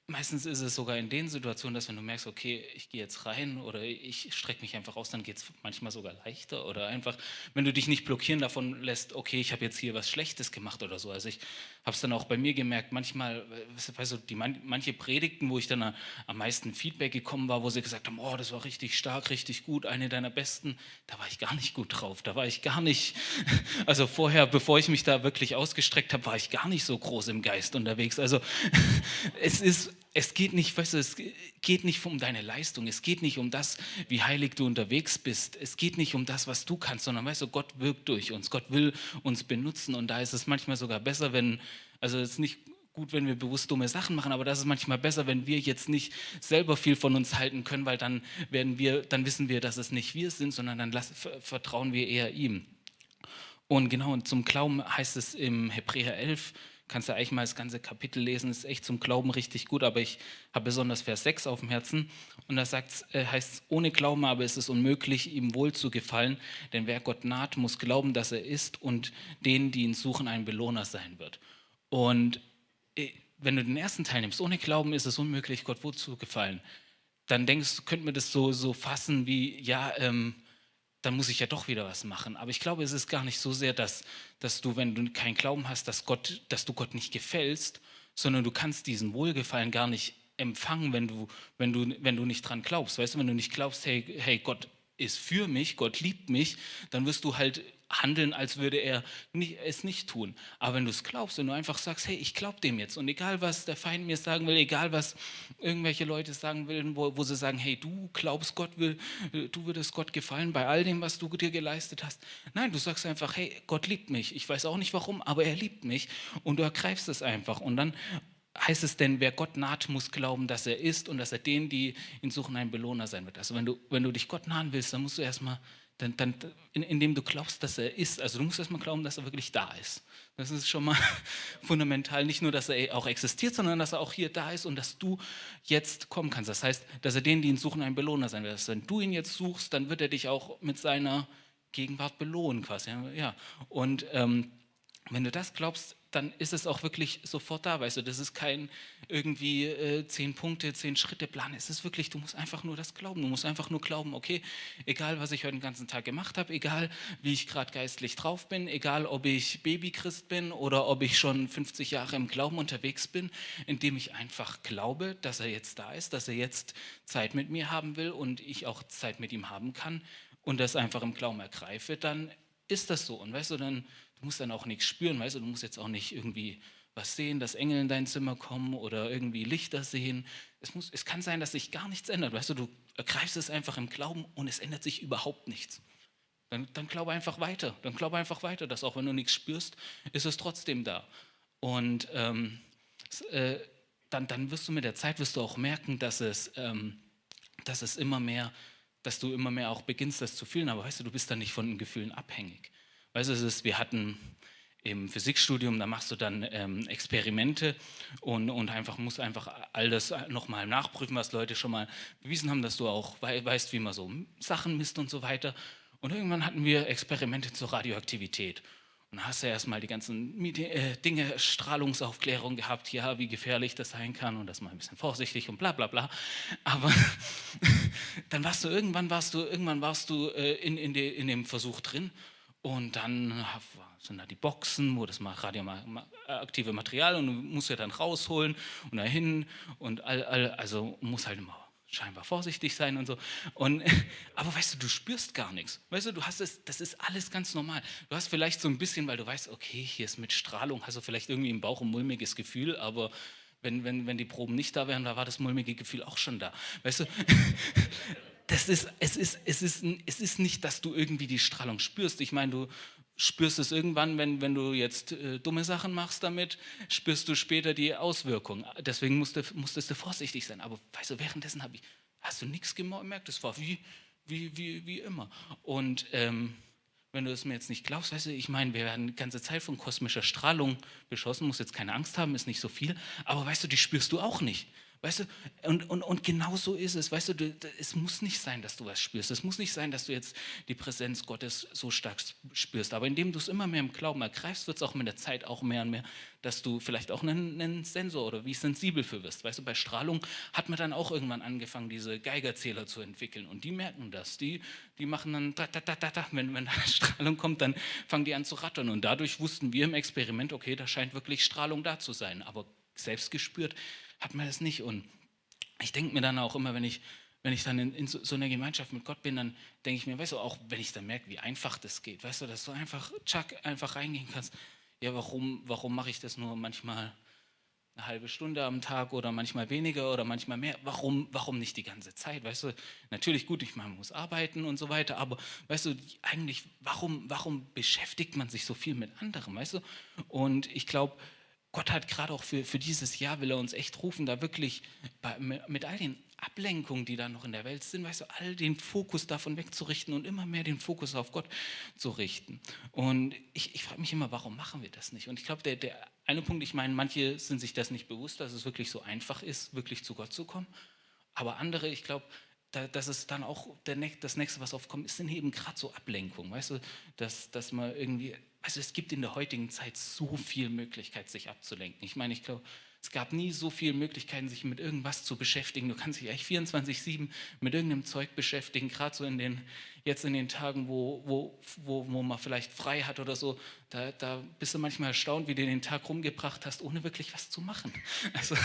meistens ist es sogar in den Situationen, dass wenn du merkst, okay, ich gehe jetzt rein oder ich strecke mich einfach aus, dann geht es manchmal sogar leichter. Oder einfach, wenn du dich nicht blockieren davon lässt, okay, ich habe jetzt hier was Schlechtes gemacht oder so. Also ich habe es dann auch bei mir gemerkt, manchmal, weißt du, manche Predigten, wo ich dann am meisten Feedback gekommen war, wo sie gesagt haben, oh, das war richtig stark, richtig gut, eine deiner besten, da war ich gar nicht gut drauf, da war ich gar nicht, also vorher, bevor ich mich da wirklich ausgestreckt habe, war ich gar nicht so groß im Geist unterwegs. Also es geht nicht, weißt du, es geht nicht um deine Leistung, es geht nicht um das, wie heilig du unterwegs bist, es geht nicht um das, was du kannst, sondern weißt du, Gott wirkt durch uns, Gott will uns benutzen und da ist es manchmal sogar besser, also es ist nicht gut, wenn wir bewusst dumme Sachen machen, aber das ist manchmal besser, wenn wir jetzt nicht selber viel von uns halten können, weil dann wissen wir, dass es nicht wir sind, sondern dann vertrauen wir eher ihm. Und genau, und zum Glauben heißt es im Hebräer 11, kannst du eigentlich mal das ganze Kapitel lesen, ist echt zum Glauben richtig gut, aber ich habe besonders Vers 6 auf dem Herzen und da heißt es, ohne Glauben aber ist es unmöglich, ihm wohl zu gefallen, denn wer Gott naht, muss glauben, dass er ist und denen, die ihn suchen, ein Belohner sein wird. Und wenn du den ersten Teil nimmst, ohne Glauben ist es unmöglich, Gott wohl zu gefallen, dann könnte man das so fassen wie, ja, dann muss ich ja doch wieder was machen. Aber ich glaube, es ist gar nicht so sehr, dass du, wenn du keinen Glauben hast, dass du Gott nicht gefällst, sondern du kannst diesen Wohlgefallen gar nicht empfangen, wenn du nicht dran glaubst. Weißt du, wenn du nicht glaubst, hey, Gott ist für mich, Gott liebt mich, dann wirst du halt handeln, als würde er es nicht tun. Aber wenn du es glaubst, wenn du einfach sagst, hey, ich glaube dem jetzt und egal, was der Feind mir sagen will, egal, was irgendwelche Leute sagen will, wo sie sagen, hey, du glaubst, du würdest Gott gefallen bei all dem, was du dir geleistet hast. Nein, du sagst einfach, hey, Gott liebt mich. Ich weiß auch nicht warum, aber er liebt mich und du ergreifst es einfach und dann heißt es denn, wer Gott naht, muss glauben, dass er ist und dass er denen, die ihn suchen, ein Belohner sein wird. Also wenn du dich Gott nahen willst, dann musst du erstmal indem du glaubst, dass er ist. Also du musst erstmal glauben, dass er wirklich da ist. Das ist schon mal fundamental. Nicht nur, dass er auch existiert, sondern dass er auch hier da ist und dass du jetzt kommen kannst. Das heißt, dass er denen, die ihn suchen, ein Belohner sein wird. Wenn du ihn jetzt suchst, dann wird er dich auch mit seiner Gegenwart belohnen quasi. Ja. Und wenn du das glaubst, dann ist es auch wirklich sofort da, weißt du, das ist kein irgendwie 10 Punkte, 10 Schritte Plan, es ist wirklich, du musst einfach nur das glauben, du musst einfach nur glauben, okay, egal was ich heute den ganzen Tag gemacht habe, egal wie ich gerade geistlich drauf bin, egal ob ich Babychrist bin oder ob ich schon 50 Jahre im Glauben unterwegs bin, indem ich einfach glaube, dass er jetzt da ist, dass er jetzt Zeit mit mir haben will und ich auch Zeit mit ihm haben kann und das einfach im Glauben ergreife, dann ist das so und weißt du, du musst dann auch nichts spüren, weißt du, du musst jetzt auch nicht irgendwie was sehen, dass Engel in dein Zimmer kommen oder irgendwie Lichter sehen. Es kann sein, dass sich gar nichts ändert, weißt du ergreifst es einfach im Glauben und es ändert sich überhaupt nichts. Dann glaube einfach weiter, dass auch wenn du nichts spürst, ist es trotzdem da. Und dann wirst du mit der Zeit auch merken, dass du immer mehr auch beginnst, das zu fühlen, aber weißt du bist dann nicht von den Gefühlen abhängig. Weißt du, wir hatten im Physikstudium, da machst du dann Experimente und musst einfach all das nochmal nachprüfen, was Leute schon mal bewiesen haben, dass du auch weißt, wie man so Sachen misst und so weiter. Und irgendwann hatten wir Experimente zur Radioaktivität. Und dann hast du erstmal die ganzen Dinge, Strahlungsaufklärung gehabt, ja, wie gefährlich das sein kann und das mal ein bisschen vorsichtig und bla bla bla. Aber dann warst du irgendwann in dem Versuch drin. Und dann sind da die Boxen, wo das radioaktive Material und du musst ja dann rausholen und dahin und also muss halt immer scheinbar vorsichtig sein und so. Aber weißt du spürst gar nichts. Weißt du, das ist alles ganz normal. Du hast vielleicht so ein bisschen, weil du weißt, okay, hier ist mit Strahlung, hast du vielleicht irgendwie im Bauch ein mulmiges Gefühl, aber wenn die Proben nicht da wären, da war das mulmige Gefühl auch schon da. Weißt du? Es ist nicht, dass du irgendwie die Strahlung spürst. Ich meine, du spürst es irgendwann, wenn du jetzt dumme Sachen machst damit, spürst du später die Auswirkungen. Deswegen musstest du vorsichtig sein. Aber weißt du, währenddessen hast du nichts gemerkt. Das war wie immer. Und wenn du es mir jetzt nicht glaubst, weißt du, ich meine, wir werden die ganze Zeit von kosmischer Strahlung beschossen, musst jetzt keine Angst haben, ist nicht so viel. Aber weißt du, die spürst du auch nicht. Weißt du, und genau so ist es. Weißt du, es muss nicht sein, dass du was spürst. Es muss nicht sein, dass du jetzt die Präsenz Gottes so stark spürst. Aber indem du es immer mehr im Glauben ergreifst, wird es auch mit der Zeit auch mehr und mehr, dass du vielleicht auch einen Sensor oder wie sensibel für wirst. Weißt du, bei Strahlung hat man dann auch irgendwann angefangen, diese Geigerzähler zu entwickeln. Und die merken das. Die machen dann, wenn Strahlung kommt, dann fangen die an zu rattern. Und dadurch wussten wir im Experiment, okay, da scheint wirklich Strahlung da zu sein. Aber selbst gespürt hat man das nicht. Und ich denke mir dann auch immer, wenn ich dann in so einer Gemeinschaft mit Gott bin, dann denke ich mir, weißt du, auch wenn ich dann merke, wie einfach das geht, weißt du, dass du einfach reingehen kannst. Ja, warum mache ich das nur manchmal eine halbe Stunde am Tag oder manchmal weniger oder manchmal mehr? Warum nicht die ganze Zeit? Weißt du, natürlich gut, man muss arbeiten und so weiter, aber weißt du, eigentlich, warum beschäftigt man sich so viel mit anderem, weißt du? Und ich glaube, Gott hat gerade auch für dieses Jahr, will er uns echt rufen, da wirklich mit all den Ablenkungen, die da noch in der Welt sind, weißt du, all den Fokus davon wegzurichten und immer mehr den Fokus auf Gott zu richten. Und ich frage mich immer, warum machen wir das nicht? Und ich glaube, der eine Punkt, ich meine, manche sind sich das nicht bewusst, dass es wirklich so einfach ist, wirklich zu Gott zu kommen. Aber andere, ich glaube, dass es dann auch das Nächste, was aufkommt, sind eben gerade so Ablenkungen, weißt du, dass man irgendwie, also es gibt in der heutigen Zeit so viel Möglichkeit, sich abzulenken. Ich meine, ich glaube, es gab nie so viele Möglichkeiten, sich mit irgendwas zu beschäftigen. Du kannst dich echt 24/7 mit irgendeinem Zeug beschäftigen, gerade so jetzt in den Tagen, wo man vielleicht frei hat oder so, da bist du manchmal erstaunt, wie du den Tag rumgebracht hast, ohne wirklich was zu machen. Also,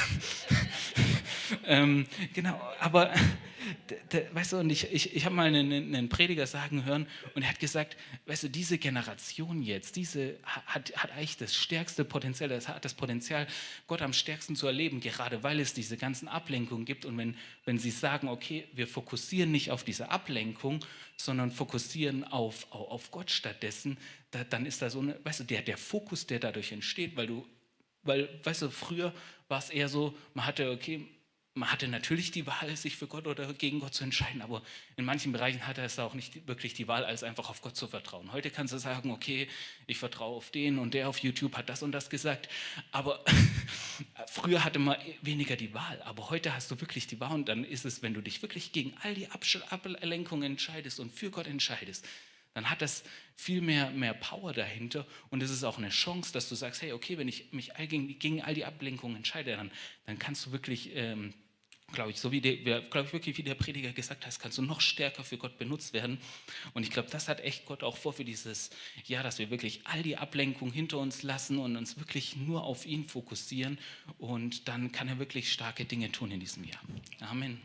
genau, aber weißt du, und ich habe mal einen Prediger sagen hören und er hat gesagt, weißt du, diese Generation jetzt, hat eigentlich das stärkste Potenzial, das hat das Potenzial, Gott am stärksten zu erleben, gerade weil es diese ganzen Ablenkungen gibt. Und wenn sie sagen, okay, wir fokussieren nicht auf diese Ablenkung, sondern fokussieren auf Gott stattdessen, dann ist da so eine, weißt du, der Fokus, der dadurch entsteht, weil, weißt du, früher war es eher so, man hatte natürlich die Wahl, sich für Gott oder gegen Gott zu entscheiden, aber in manchen Bereichen hatte es auch nicht wirklich die Wahl, als einfach auf Gott zu vertrauen. Heute kannst du sagen, okay, ich vertraue auf den und der auf YouTube hat das und das gesagt, aber früher hatte man weniger die Wahl, aber heute hast du wirklich die Wahl und dann ist es, wenn du dich wirklich gegen all die Ablenkungen entscheidest und für Gott entscheidest, dann hat das viel mehr Power dahinter und es ist auch eine Chance, dass du sagst, hey, okay, wenn ich mich gegen all die Ablenkungen entscheide, dann kannst du wirklich, glaube ich, wirklich, wie der Prediger gesagt hat, kannst du noch stärker für Gott benutzt werden. Und ich glaube, das hat echt Gott auch vor für dieses Jahr, dass wir wirklich all die Ablenkungen hinter uns lassen und uns wirklich nur auf ihn fokussieren und dann kann er wirklich starke Dinge tun in diesem Jahr. Amen.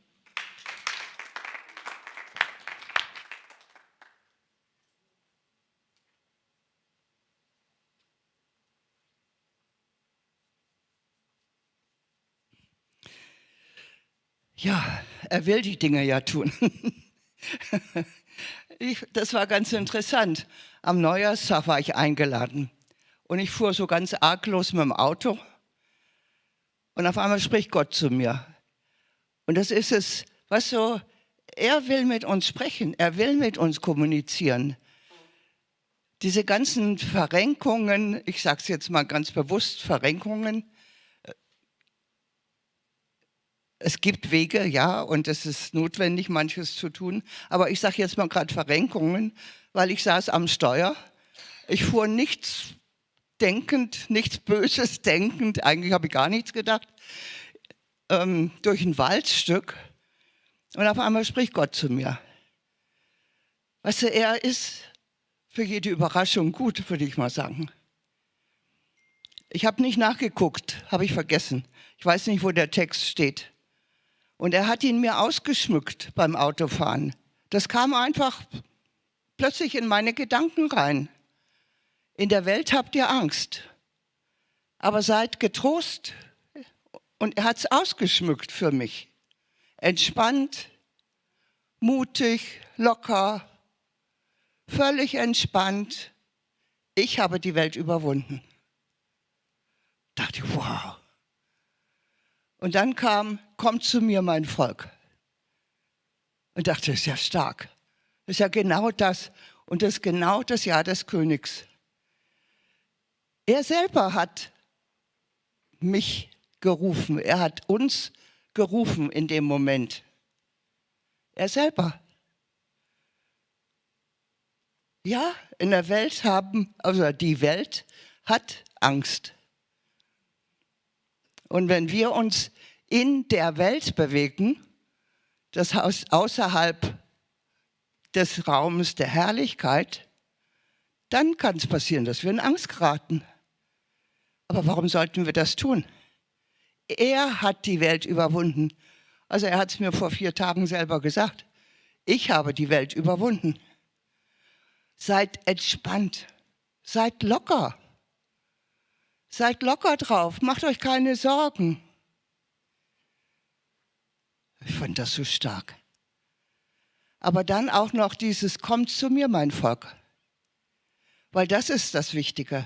Ja, er will die Dinge ja tun. Das war ganz interessant. Am Neujahrstag war ich eingeladen und ich fuhr so ganz arglos mit dem Auto und auf einmal spricht Gott zu mir. Und das ist es, was so, er will mit uns sprechen, er will mit uns kommunizieren. Diese ganzen Verrenkungen, ich sage es jetzt mal ganz bewusst, Verrenkungen, es gibt Wege, ja, und es ist notwendig, manches zu tun. Aber ich sage jetzt mal gerade Verrenkungen, weil ich saß am Steuer. Ich fuhr nichts denkend, nichts Böses denkend, eigentlich habe ich gar nichts gedacht, durch ein Waldstück. Und auf einmal spricht Gott zu mir. Weißt du, er ist für jede Überraschung gut, würde ich mal sagen. Ich habe nicht nachgeguckt, habe ich vergessen. Ich weiß nicht, wo der Text steht. Und er hat ihn mir ausgeschmückt beim Autofahren. Das kam einfach plötzlich in meine Gedanken rein. In der Welt habt ihr Angst, aber seid getrost. Und er hat es ausgeschmückt für mich. Entspannt, mutig, locker, völlig entspannt. Ich habe die Welt überwunden. Dachte ich, wow. Und dann kommt zu mir mein Volk. Und dachte, das ist ja stark. Das ist ja genau das. Und das ist genau das Jahr des Königs. Er selber hat mich gerufen. Er hat uns gerufen in dem Moment. Er selber. Ja, in der Welt die Welt hat Angst. Und wenn wir uns in der Welt bewegen, das heißt außerhalb des Raumes der Herrlichkeit, dann kann es passieren, dass wir in Angst geraten. Aber warum sollten wir das tun? Er hat die Welt überwunden. Also er hat es mir vor 4 Tagen selber gesagt. Ich habe die Welt überwunden. Seid entspannt. Seid locker. Seid locker drauf. Macht euch keine Sorgen. Ich fand das so stark. Aber dann auch noch dieses, kommt zu mir, mein Volk. Weil das ist das Wichtige.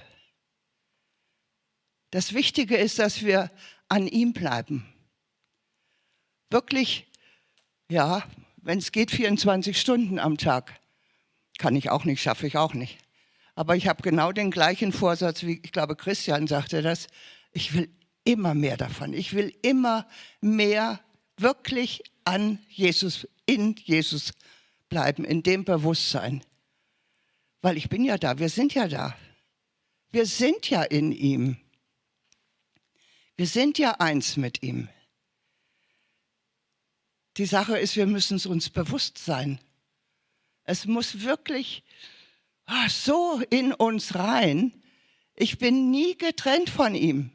Das Wichtige ist, dass wir an ihm bleiben. Wirklich, ja, wenn es geht, 24 Stunden am Tag. Kann ich auch nicht, schaffe ich auch nicht. Aber ich habe genau den gleichen Vorsatz, wie ich glaube, Christian sagte das. Ich will immer mehr davon. Ich will immer mehr wirklich an Jesus, in Jesus bleiben, in dem Bewusstsein. Weil ich bin ja da, wir sind ja da. Wir sind ja in ihm. Wir sind ja eins mit ihm. Die Sache ist, wir müssen es uns bewusst sein. Es muss wirklich so in uns rein. Ich bin nie getrennt von ihm.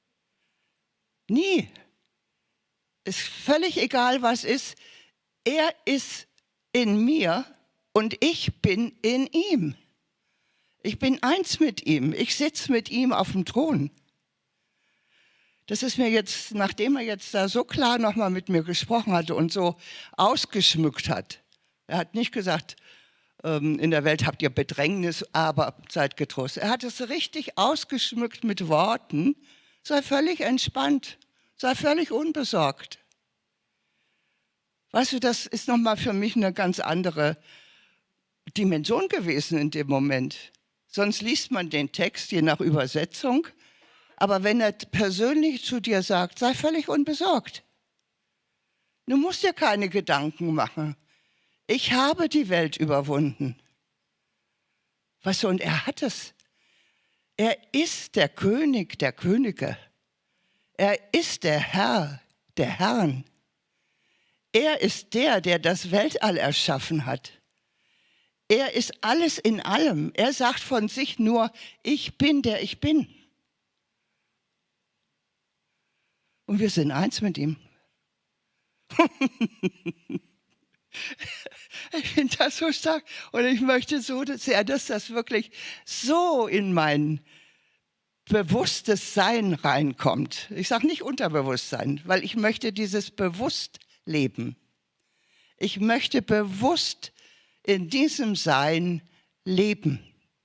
Nie. Ist völlig egal, was ist. Er ist in mir und ich bin in ihm. Ich bin eins mit ihm. Ich sitze mit ihm auf dem Thron. Das ist mir jetzt, nachdem er jetzt da so klar nochmal mit mir gesprochen hatte und so ausgeschmückt hat. Er hat nicht gesagt, in der Welt habt ihr Bedrängnis, aber seid getrost. Er hat es richtig ausgeschmückt mit Worten. Sei völlig entspannt, sei völlig unbesorgt. Weißt du, das ist nochmal für mich eine ganz andere Dimension gewesen in dem Moment. Sonst liest man den Text je nach Übersetzung. Aber wenn er persönlich zu dir sagt, sei völlig unbesorgt. Du musst dir keine Gedanken machen. Ich habe die Welt überwunden. Weißt du, und er hat es. Er ist der König der Könige. Er ist der Herr der Herren. Er ist der, der das Weltall erschaffen hat. Er ist alles in allem. Er sagt von sich nur, ich bin der ich bin. Und wir sind eins mit ihm. Ich finde das so stark und ich möchte so sehr, dass das wirklich so in mein bewusstes Sein reinkommt. Ich sage nicht Unterbewusstsein, weil ich möchte dieses bewusst leben. Ich möchte bewusst in diesem Sein leben.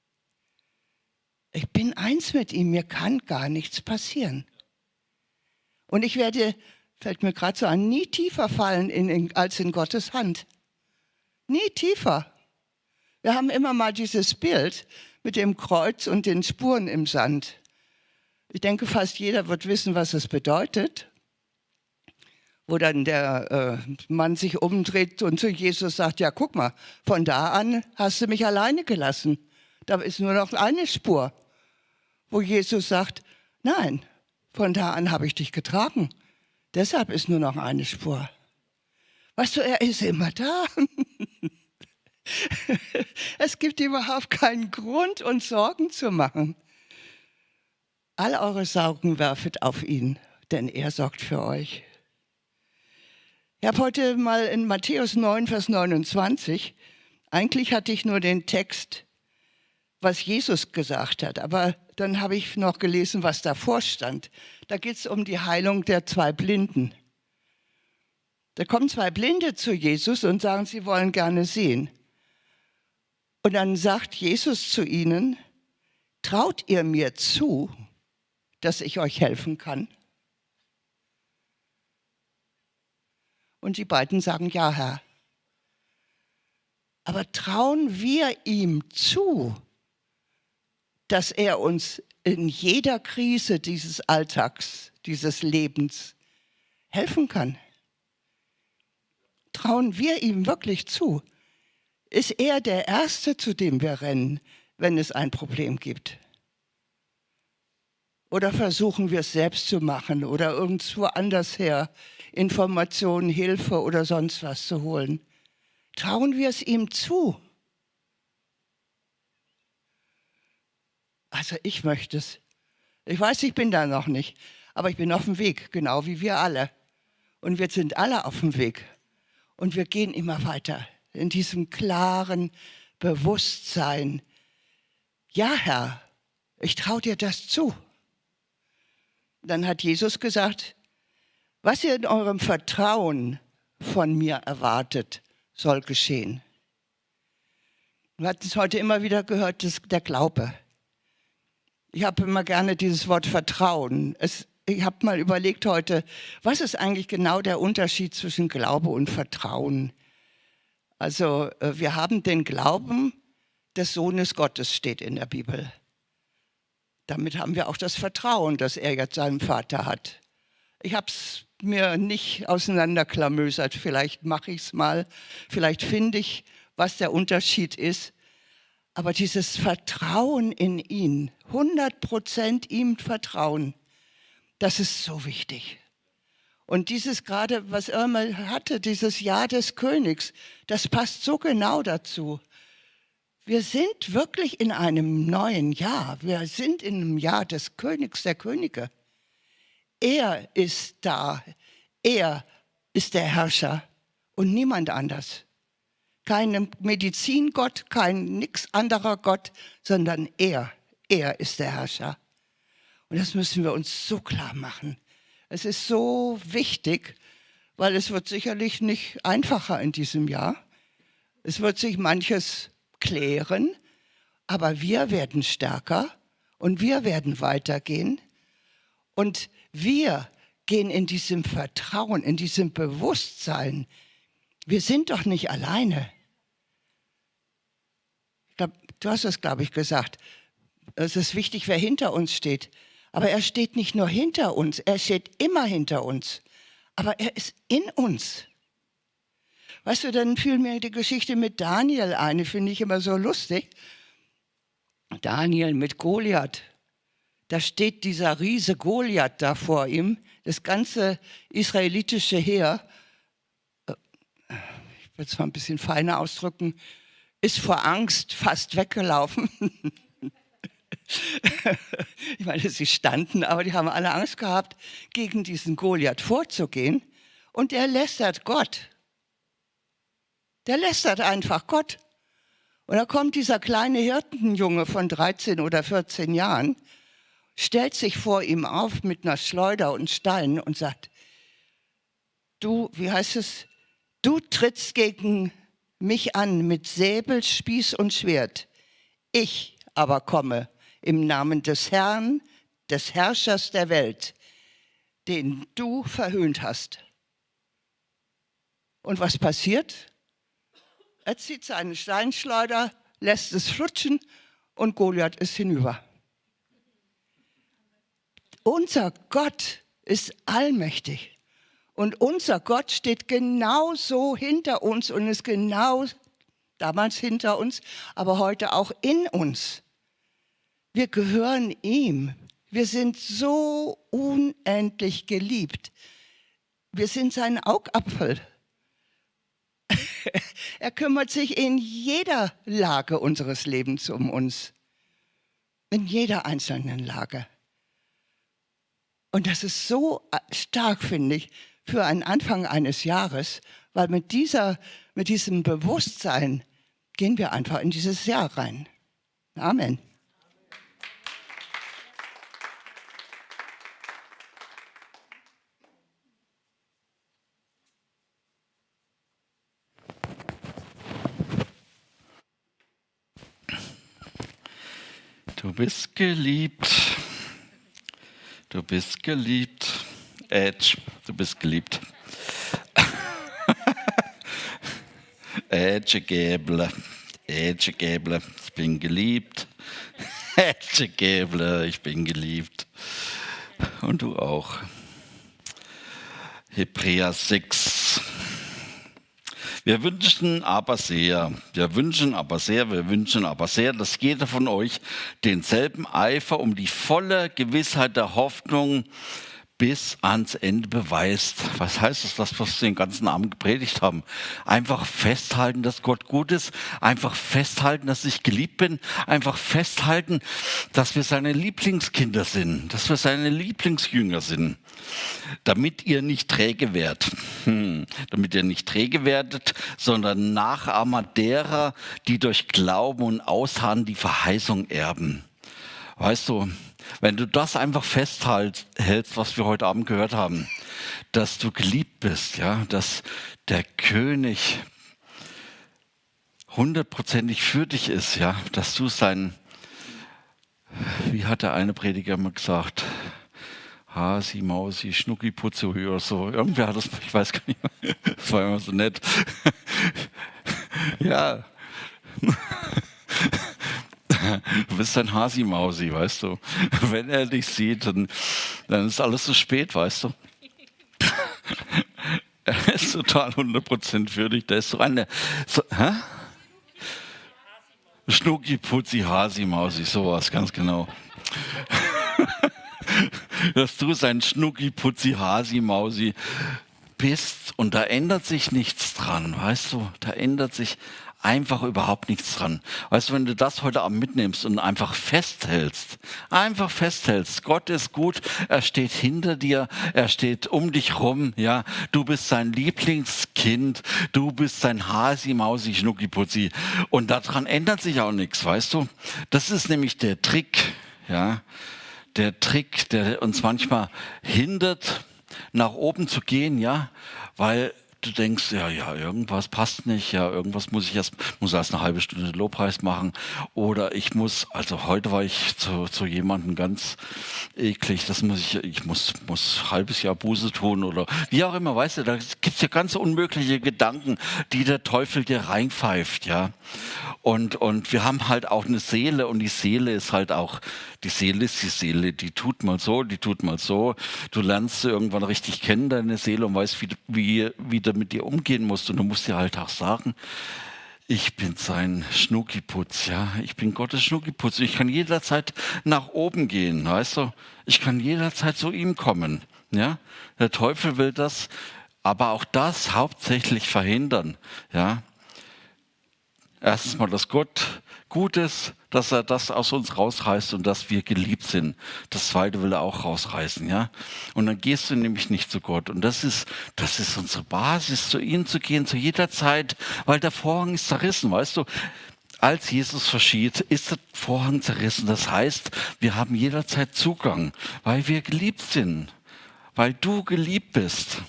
Ich bin eins mit ihm, mir kann gar nichts passieren. Und ich werde, fällt mir gerade so an, nie tiefer fallen als in Gottes Hand. Nie tiefer. Wir haben immer mal dieses Bild mit dem Kreuz und den Spuren im Sand. Ich denke, fast jeder wird wissen, was es bedeutet. Wo dann der Mann sich umdreht und zu Jesus sagt, ja guck mal, von da an hast du mich alleine gelassen. Da ist nur noch eine Spur. Wo Jesus sagt, nein, von da an habe ich dich getragen. Deshalb ist nur noch eine Spur. Weißt du, er ist immer da. Es gibt überhaupt keinen Grund, uns Sorgen zu machen. All eure Sorgen werfet auf ihn, denn er sorgt für euch. Ich habe heute mal in Matthäus 9, Vers 29, eigentlich hatte ich nur den Text, was Jesus gesagt hat, aber dann habe ich noch gelesen, was davor stand. Da geht es um die Heilung der 2 Blinden. Da kommen 2 Blinde zu Jesus und sagen, sie wollen gerne sehen. Und dann sagt Jesus zu ihnen, traut ihr mir zu, dass ich euch helfen kann? Und die beiden sagen, ja, Herr. Aber trauen wir ihm zu, dass er uns in jeder Krise dieses Alltags, dieses Lebens helfen kann? Trauen wir ihm wirklich zu? Ist er der Erste, zu dem wir rennen, wenn es ein Problem gibt? Oder versuchen wir es selbst zu machen oder irgendwo anders her Informationen, Hilfe oder sonst was zu holen? Trauen wir es ihm zu? Also ich möchte es. Ich weiß, ich bin da noch nicht, aber ich bin auf dem Weg, genau wie wir alle. Und wir sind alle auf dem Weg. Und wir gehen immer weiter in diesem klaren Bewusstsein. Ja, Herr, ich traue dir das zu. Dann hat Jesus gesagt, was ihr in eurem Vertrauen von mir erwartet, soll geschehen. Wir hatten es heute immer wieder gehört, der Glaube. Ich habe immer gerne dieses Wort Vertrauen. Ich habe mal überlegt heute, was ist eigentlich genau der Unterschied zwischen Glaube und Vertrauen? Also wir haben den Glauben des Sohnes Gottes, steht in der Bibel. Damit haben wir auch das Vertrauen, dass er jetzt seinen Vater hat. Ich habe es mir nicht auseinanderklamösert, vielleicht mache ich es mal, vielleicht finde ich, was der Unterschied ist. Aber dieses Vertrauen in ihn, 100% ihm vertrauen, das ist so wichtig. Und dieses gerade, was Irma hatte, dieses Jahr des Königs, das passt so genau dazu. Wir sind wirklich in einem neuen Jahr. Wir sind in einem Jahr des Königs, der Könige. Er ist da. Er ist der Herrscher und niemand anders. Kein Medizingott, kein nix anderer Gott, sondern er. Er ist der Herrscher. Und das müssen wir uns so klar machen. Es ist so wichtig, weil es wird sicherlich nicht einfacher in diesem Jahr. Es wird sich manches klären, aber wir werden stärker und wir werden weitergehen. Und wir gehen in diesem Vertrauen, in diesem Bewusstsein. Wir sind doch nicht alleine. Du hast es, glaube ich, gesagt. Es ist wichtig, wer hinter uns steht. Aber er steht nicht nur hinter uns, er steht immer hinter uns. Aber er ist in uns. Weißt du, dann fiel mir die Geschichte mit Daniel ein, die finde ich immer so lustig. Daniel mit Goliath. Da steht dieser Riese Goliath da vor ihm, das ganze israelitische Heer, ich will es mal ein bisschen feiner ausdrücken, ist vor Angst fast weggelaufen. Ich meine, sie standen, aber die haben alle Angst gehabt, gegen diesen Goliath vorzugehen. Und der lästert Gott. Der lästert einfach Gott. Und da kommt dieser kleine Hirtenjunge von 13 oder 14 Jahren, stellt sich vor ihm auf mit einer Schleuder und Steinen und sagt, du, wie heißt es, du trittst gegen mich an mit Säbel, Spieß und Schwert. Ich aber komme im Namen des Herrn, des Herrschers der Welt, den du verhöhnt hast. Und was passiert? Er zieht seine Steinschleuder, lässt es flutschen und Goliath ist hinüber. Unser Gott ist allmächtig und unser Gott steht genauso hinter uns und ist genau damals hinter uns, aber heute auch in uns. Wir gehören ihm. Wir sind so unendlich geliebt. Wir sind sein Augapfel. Er kümmert sich in jeder Lage unseres Lebens um uns. In jeder einzelnen Lage. Und das ist so stark, finde ich, für einen Anfang eines Jahres, weil mit diesem Bewusstsein gehen wir einfach in dieses Jahr rein. Amen. Du bist geliebt. Du bist geliebt. Edge, du bist geliebt. Edge Gäble. Ich bin geliebt. Edge. Gäble, ich bin geliebt. Und du auch. Hebräer 6. Wir wünschen aber sehr, dass jeder von euch denselben Eifer um die volle Gewissheit der Hoffnung bis ans Ende beweist. Was heißt das, was wir den ganzen Abend gepredigt haben? Einfach festhalten, dass Gott gut ist. Einfach festhalten, dass ich geliebt bin. Einfach festhalten, dass wir seine Lieblingskinder sind. Dass wir seine Lieblingsjünger sind. Damit ihr nicht träge werdet. Damit ihr nicht träge werdet, sondern Nachahmer derer, die durch Glauben und Ausharren die Verheißung erben. Weißt du, wenn du das einfach festhältst, was wir heute Abend gehört haben, dass du geliebt bist, ja, dass der König 100%ig für dich ist, ja, dass du wie hat der eine Prediger mal gesagt, Hasi, Mausi, Schnucki, Putzi oder so, irgendwer hat das, ich weiß gar nicht mehr, das war immer so nett. Ja. Du bist ein Hasi-Mausi, weißt du. Wenn er dich sieht, dann ist alles zu spät, weißt du. Er ist total 100% für dich. Der ist so eine... Schnucki, Putzi, Hasi-Mausi, sowas, ganz genau. Dass du sein Schnucki, Putzi, Hasi-Mausi bist und da ändert sich nichts dran, weißt du. Da ändert sich einfach überhaupt nichts dran. Weißt du, wenn du das heute Abend mitnimmst und einfach festhältst, Gott ist gut, er steht hinter dir, er steht um dich rum, ja, du bist sein Lieblingskind, du bist sein Hasi, Mausi, Schnucki, Putzi und daran ändert sich auch nichts, weißt du. Das ist nämlich der Trick, ja, der uns manchmal hindert, nach oben zu gehen, ja, weil du denkst, ja, irgendwas passt nicht, ja, irgendwas muss erst eine halbe Stunde Lobpreis machen oder also heute war ich zu jemandem ganz eklig, ich muss ein halbes Jahr Buße tun oder wie auch immer, weißt du, da gibt's ja ganz unmögliche Gedanken, die der Teufel dir reinpfeift, ja. Und wir haben halt auch eine Seele und die Seele ist die Seele, die tut mal so, Du lernst sie irgendwann richtig kennen, deine Seele, und weißt, wie du mit dir umgehen musst. Und du musst dir halt auch sagen, ich bin sein Schnuckiputz, ja. Ich bin Gottes Schnuckiputz. Ich kann jederzeit nach oben gehen, weißt du. Ich kann jederzeit zu ihm kommen, ja. Der Teufel will das, aber auch das hauptsächlich verhindern, ja. Erstens mal, dass Gott gut ist, dass er das aus uns rausreißt und dass wir geliebt sind. Das Zweite will er auch rausreißen, ja. Und dann gehst du nämlich nicht zu Gott. Und das ist unsere Basis, zu ihm zu gehen, zu jeder Zeit, weil der Vorhang ist zerrissen, weißt du. Als Jesus verschied, ist der Vorhang zerrissen. Das heißt, wir haben jederzeit Zugang, weil wir geliebt sind, weil du geliebt bist.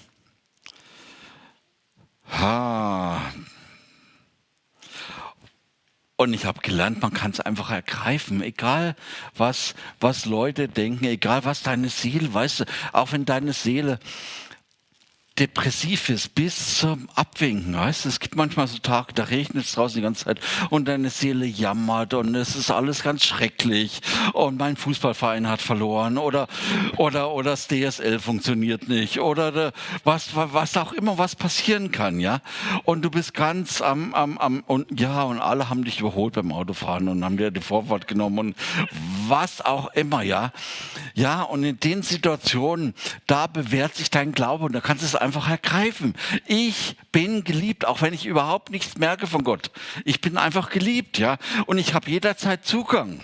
Und ich habe gelernt, man kann es einfach ergreifen, egal was Leute denken, egal was deine Seele, weißt du, auch wenn deine Seele depressiv ist, bis zum Abwinken, weißt du, es gibt manchmal so Tage, da regnet es draußen die ganze Zeit und deine Seele jammert und es ist alles ganz schrecklich und mein Fußballverein hat verloren oder das DSL funktioniert nicht oder was auch immer was passieren kann, ja, und du bist ganz und alle haben dich überholt beim Autofahren und haben dir die Vorfahrt genommen und was auch immer, ja, und in den Situationen, da bewährt sich dein Glaube und da kannst du es einfach ergreifen. Ich bin geliebt, auch wenn ich überhaupt nichts merke von Gott. Ich bin einfach geliebt, ja. Und ich habe jederzeit Zugang.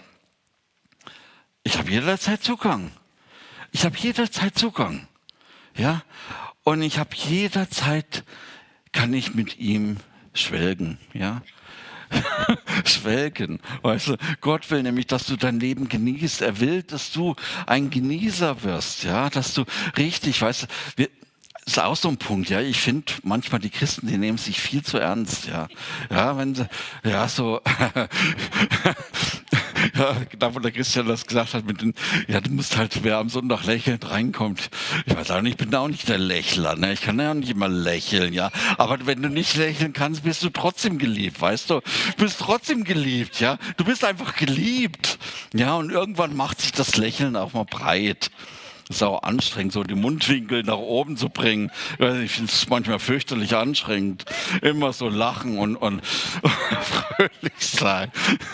Ja. Und ich habe jederzeit, kann ich mit ihm schwelgen, ja. Schwelgen, weißt du, Gott will nämlich, dass du dein Leben genießt. Er will, dass du ein Genießer wirst, ja, dass du richtig, weißt du, das ist auch so ein Punkt, ja. Ich finde manchmal die Christen, die nehmen sich viel zu ernst, ja. Ja, wenn sie, ja, so, Ja, da wo der Christian das gesagt hat, ja, du musst halt, wer am Sonntag lächelnd reinkommt. Ich weiß auch nicht, ich bin auch nicht der Lächler, ne? Ich kann ja auch nicht immer lächeln, ja. Aber wenn du nicht lächeln kannst, bist du trotzdem geliebt, weißt du? Du bist trotzdem geliebt, ja. Du bist einfach geliebt, ja. Und irgendwann macht sich das Lächeln auch mal breit. Das ist auch anstrengend, so die Mundwinkel nach oben zu bringen. Ich finde es manchmal fürchterlich anstrengend. Immer so lachen und fröhlich sein.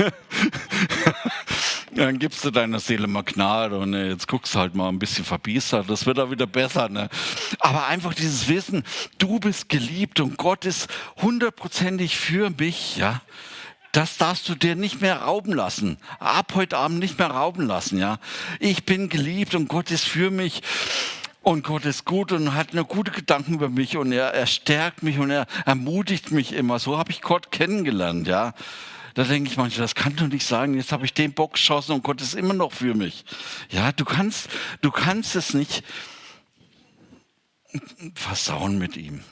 Dann gibst du deiner Seele mal Gnade und jetzt guckst du halt mal ein bisschen verbiestert. Das wird auch wieder besser. Ne? Aber einfach dieses Wissen, du bist geliebt und Gott ist 100%ig für mich, ja. Das darfst du dir nicht mehr rauben lassen. Ab heute Abend nicht mehr rauben lassen, ja. Ich bin geliebt und Gott ist für mich. Und Gott ist gut und hat eine gute Gedanken über mich und er stärkt mich und er ermutigt mich immer. So habe ich Gott kennengelernt, ja. Da denke ich manchmal, das kann doch nicht sagen, jetzt habe ich den Bock geschossen und Gott ist immer noch für mich. Ja, du kannst es nicht versauen mit ihm.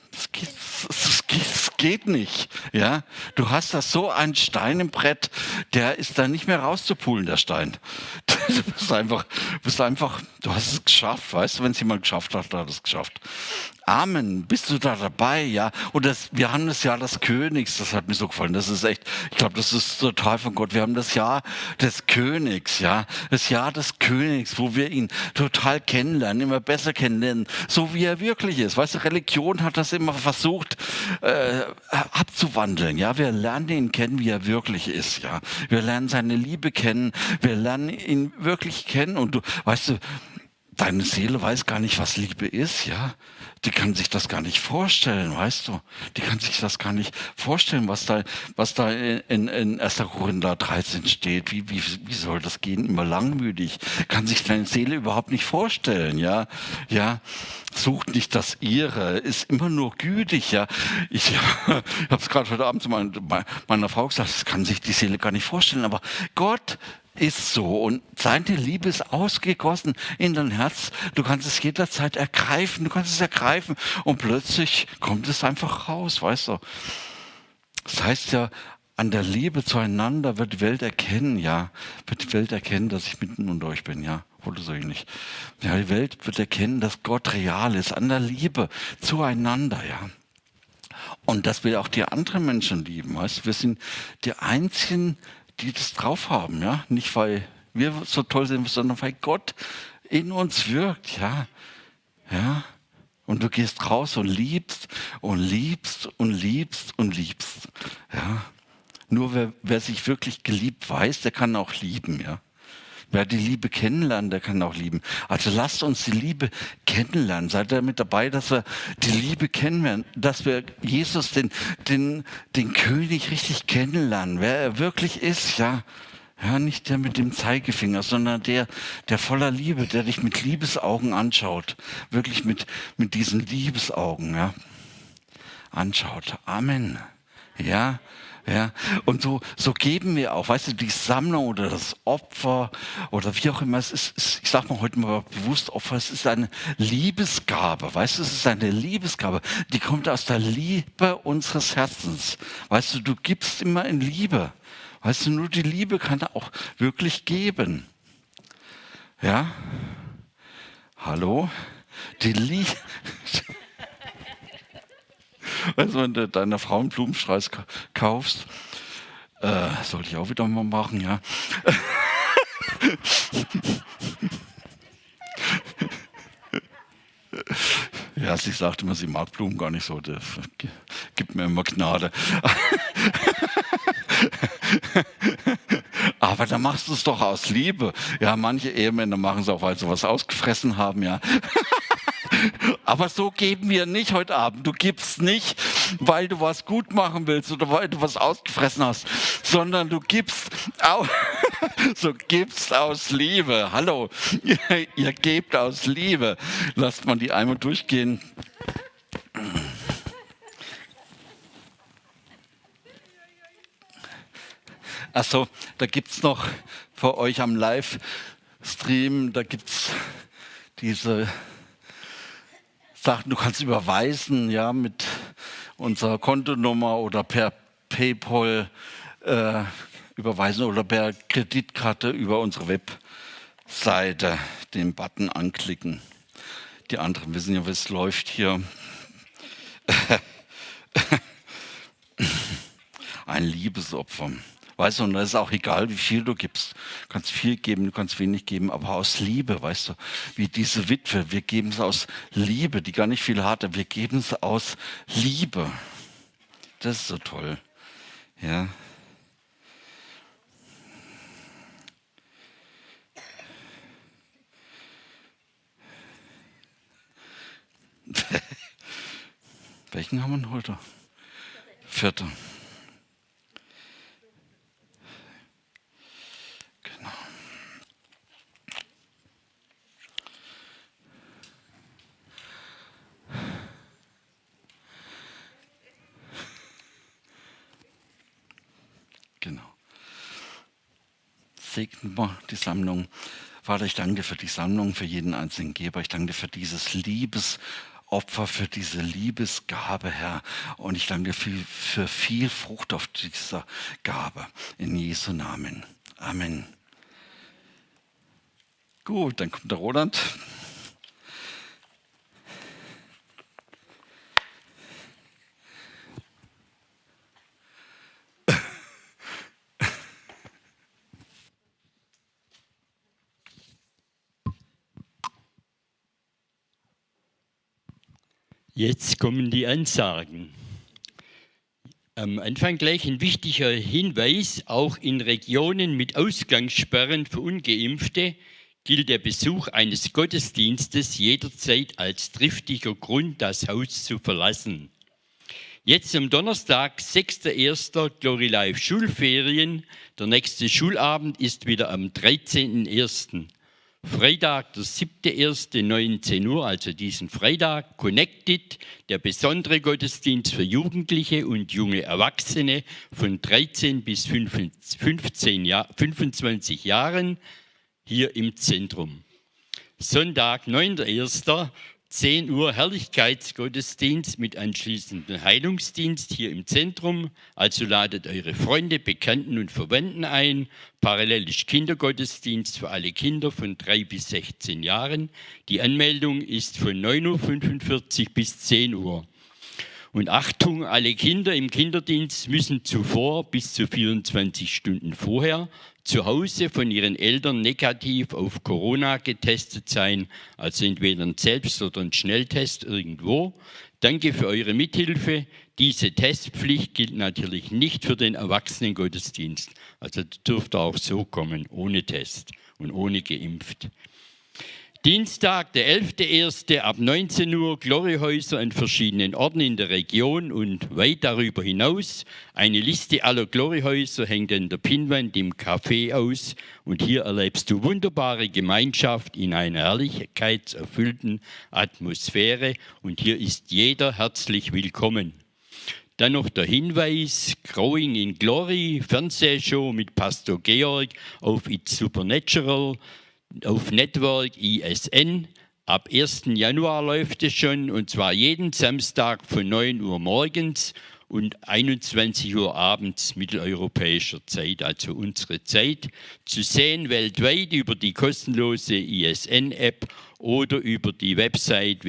Das geht nicht. Ja? Du hast da so einen Stein im Brett, der ist da nicht mehr rauszupulen, der Stein. Du bist einfach, du hast es geschafft, weißt du, wenn es jemand geschafft hat, hat es geschafft. Amen, bist du da dabei, ja? Und wir haben das Jahr des Königs, das hat mir so gefallen, das ist echt, ich glaube, das ist total von Gott. Wir haben das Jahr des Königs, ja? Das Jahr des Königs, wo wir ihn total kennenlernen, immer besser kennenlernen, so wie er wirklich ist. Weißt du, Religion hat das immer versucht abzuwandeln, ja? Wir lernen ihn kennen, wie er wirklich ist, ja? Wir lernen seine Liebe kennen, wir lernen ihn wirklich kennen und du, weißt du, deine Seele weiß gar nicht, was Liebe ist, ja? Die kann sich das gar nicht vorstellen, weißt du? Die kann sich das gar nicht vorstellen, was da in 1. Korinther 13 steht. Wie soll das gehen? Immer langmütig. Kann sich deine Seele überhaupt nicht vorstellen, ja? Ja? Sucht nicht das Ihre, ist immer nur gütig, ja? Ich habe es gerade heute Abend zu meiner Frau gesagt, das kann sich die Seele gar nicht vorstellen, aber Gott ist so und seine Liebe ist ausgegossen in dein Herz. Du kannst es jederzeit ergreifen, und plötzlich kommt es einfach raus, weißt du. Das heißt ja, an der Liebe zueinander wird die Welt erkennen, ja, dass ich mitten unter euch bin, ja, oder so ähnlich. Ja, die Welt wird erkennen, dass Gott real ist, an der Liebe zueinander, ja. Und dass wir auch die anderen Menschen lieben, weißt du, wir sind die Einzigen, die das drauf haben, ja, nicht weil wir so toll sind, sondern weil Gott in uns wirkt, ja, ja, und du gehst raus und liebst und liebst und liebst und liebst, ja, nur wer sich wirklich geliebt weiß, der kann auch lieben, ja. Wer die Liebe kennenlernt, der kann auch lieben. Also lasst uns die Liebe kennenlernen. Seid ihr mit dabei, dass wir die Liebe kennenlernen, dass wir Jesus, den König richtig kennenlernen, wer er wirklich ist, ja. Ja, nicht der mit dem Zeigefinger, sondern der voller Liebe, der dich mit Liebesaugen anschaut. Wirklich mit diesen Liebesaugen, ja. Anschaut. Amen. Ja. Ja, und so geben wir auch, weißt du, die Sammlung oder das Opfer oder wie auch immer, es ist, ich sag mal heute mal bewusst Opfer, es ist eine Liebesgabe, weißt du, es ist eine Liebesgabe, die kommt aus der Liebe unseres Herzens, weißt du, du gibst immer in Liebe, weißt du, nur die Liebe kann auch wirklich geben, ja, hallo, die Liebe... Also wenn du deiner Frau einen Blumenstrauß kaufst, sollte ich auch wieder mal machen, ja. Ja, sie sagt immer, sie mag Blumen gar nicht so, das gibt mir immer Gnade. Aber dann machst du es doch aus Liebe. Ja, manche Ehemänner machen es auch, weil sie was ausgefressen haben, ja. Aber so geben wir nicht heute Abend. Du gibst nicht, weil du was gut machen willst oder weil du was ausgefressen hast, sondern du gibst aus Liebe. Hallo, ihr gebt aus Liebe. Lasst mal die einmal durchgehen. Achso, da gibt es noch für euch am Livestream, da gibt es diese Sachen, du kannst überweisen, ja, mit unserer Kontonummer oder per PayPal überweisen oder per Kreditkarte über unsere Webseite den Button anklicken. Die anderen wissen ja, wie es läuft hier. Ein Liebesopfer. Weißt du, und da ist auch egal, wie viel du gibst. Du kannst viel geben, du kannst wenig geben, aber aus Liebe, weißt du, wie diese Witwe, wir geben es aus Liebe, die gar nicht viel hatte, wir geben es aus Liebe. Das ist so toll. Ja. Welchen haben wir denn heute? 4. Genau. Genau. Segnen wir die Sammlung. Vater, ich danke dir für die Sammlung, für jeden einzelnen Geber. Ich danke dir für dieses Liebesopfer, für diese Liebesgabe, Herr. Und ich danke dir für viel Frucht auf dieser Gabe. In Jesu Namen. Amen. Gut, dann kommt der Roland. Jetzt kommen die Ansagen. Am Anfang gleich ein wichtiger Hinweis: Auch in Regionen mit Ausgangssperren für Ungeimpfte gilt der Besuch eines Gottesdienstes jederzeit als triftiger Grund, das Haus zu verlassen. Jetzt am Donnerstag, 6.1. Glory Life Schulferien. Der nächste Schulabend ist wieder am 13.1. Freitag, der 7.1., 19 Uhr, also diesen Freitag, Connected, der besondere Gottesdienst für Jugendliche und junge Erwachsene von 13 bis 25 Jahren hier im Zentrum. Sonntag, 9.1., 10 Uhr, Herrlichkeitsgottesdienst mit anschließendem Heilungsdienst hier im Zentrum. Also ladet eure Freunde, Bekannten und Verwandten ein. Parallel ist Kindergottesdienst für alle Kinder von 3 bis 16 Jahren. Die Anmeldung ist von 9.45 Uhr bis 10 Uhr. Und Achtung, alle Kinder im Kinderdienst müssen zuvor bis zu 24 Stunden vorher zu Hause von ihren Eltern negativ auf Corona getestet sein, also entweder ein Selbst- oder ein Schnelltest irgendwo. Danke für eure Mithilfe. Diese Testpflicht gilt natürlich nicht für den Erwachsenengottesdienst. Also dürft ihr auch so kommen, ohne Test und ohne geimpft. Dienstag, der 11.1. ab 19 Uhr, Gloryhäuser an verschiedenen Orten in der Region und weit darüber hinaus. Eine Liste aller Gloryhäuser hängt an der Pinnwand im Café aus und hier erlebst du wunderbare Gemeinschaft in einer herrlichkeitserfüllten Atmosphäre und hier ist jeder herzlich willkommen. Dann noch der Hinweis: Growing in Glory, Fernsehshow mit Pastor Georg auf It's Supernatural. Auf Network ISN. Ab 1. Januar läuft es schon, und zwar jeden Samstag von 9 Uhr morgens und 21 Uhr abends mitteleuropäischer Zeit, also unsere Zeit, zu sehen weltweit über die kostenlose ISN-App oder über die Website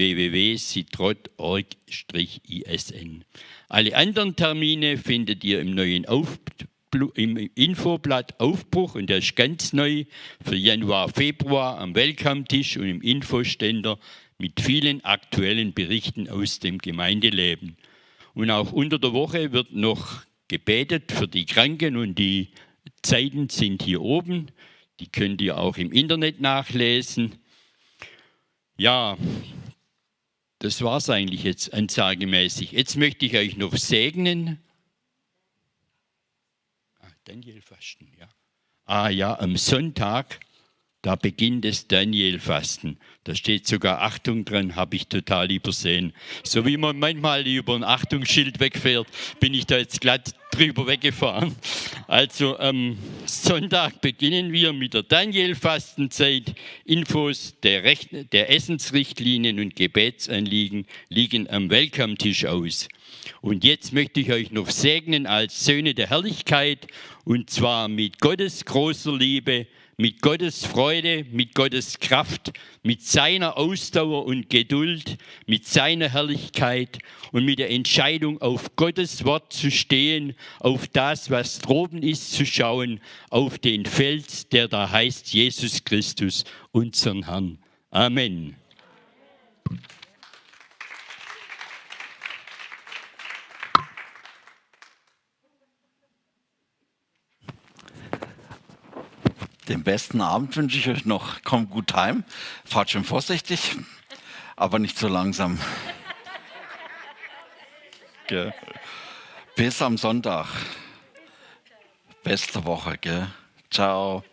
www.citrot.org/ISN. Alle anderen Termine findet ihr im neuen im Infoblatt Aufbruch, und der ist ganz neu für Januar, Februar am Welcome-Tisch und im Infoständer mit vielen aktuellen Berichten aus dem Gemeindeleben. Und auch unter der Woche wird noch gebetet für die Kranken und die Zeiten sind hier oben. Die könnt ihr auch im Internet nachlesen. Ja, das war es eigentlich jetzt ansagemäßig. Jetzt möchte ich euch noch segnen. Danielfasten, ja. Ja, am Sonntag, da beginnt das Danielfasten. Da steht sogar Achtung dran, habe ich total übersehen. So wie man manchmal über ein Achtungsschild wegfährt, bin ich da jetzt glatt drüber weggefahren. Also am Sonntag beginnen wir mit der Danielfastenzeit. Infos der Essensrichtlinien und Gebetsanliegen liegen am Welcome-Tisch aus. Und jetzt möchte ich euch noch segnen als Söhne der Herrlichkeit, und zwar mit Gottes großer Liebe, mit Gottes Freude, mit Gottes Kraft, mit seiner Ausdauer und Geduld, mit seiner Herrlichkeit und mit der Entscheidung, auf Gottes Wort zu stehen, auf das, was droben ist, zu schauen, auf den Fels, der da heißt Jesus Christus, unseren Herrn. Amen. Den besten Abend wünsche ich euch noch. Kommt gut heim, fahrt schön vorsichtig, aber nicht so langsam. Gell. Bis am Sonntag. Beste Woche, gell? Ciao.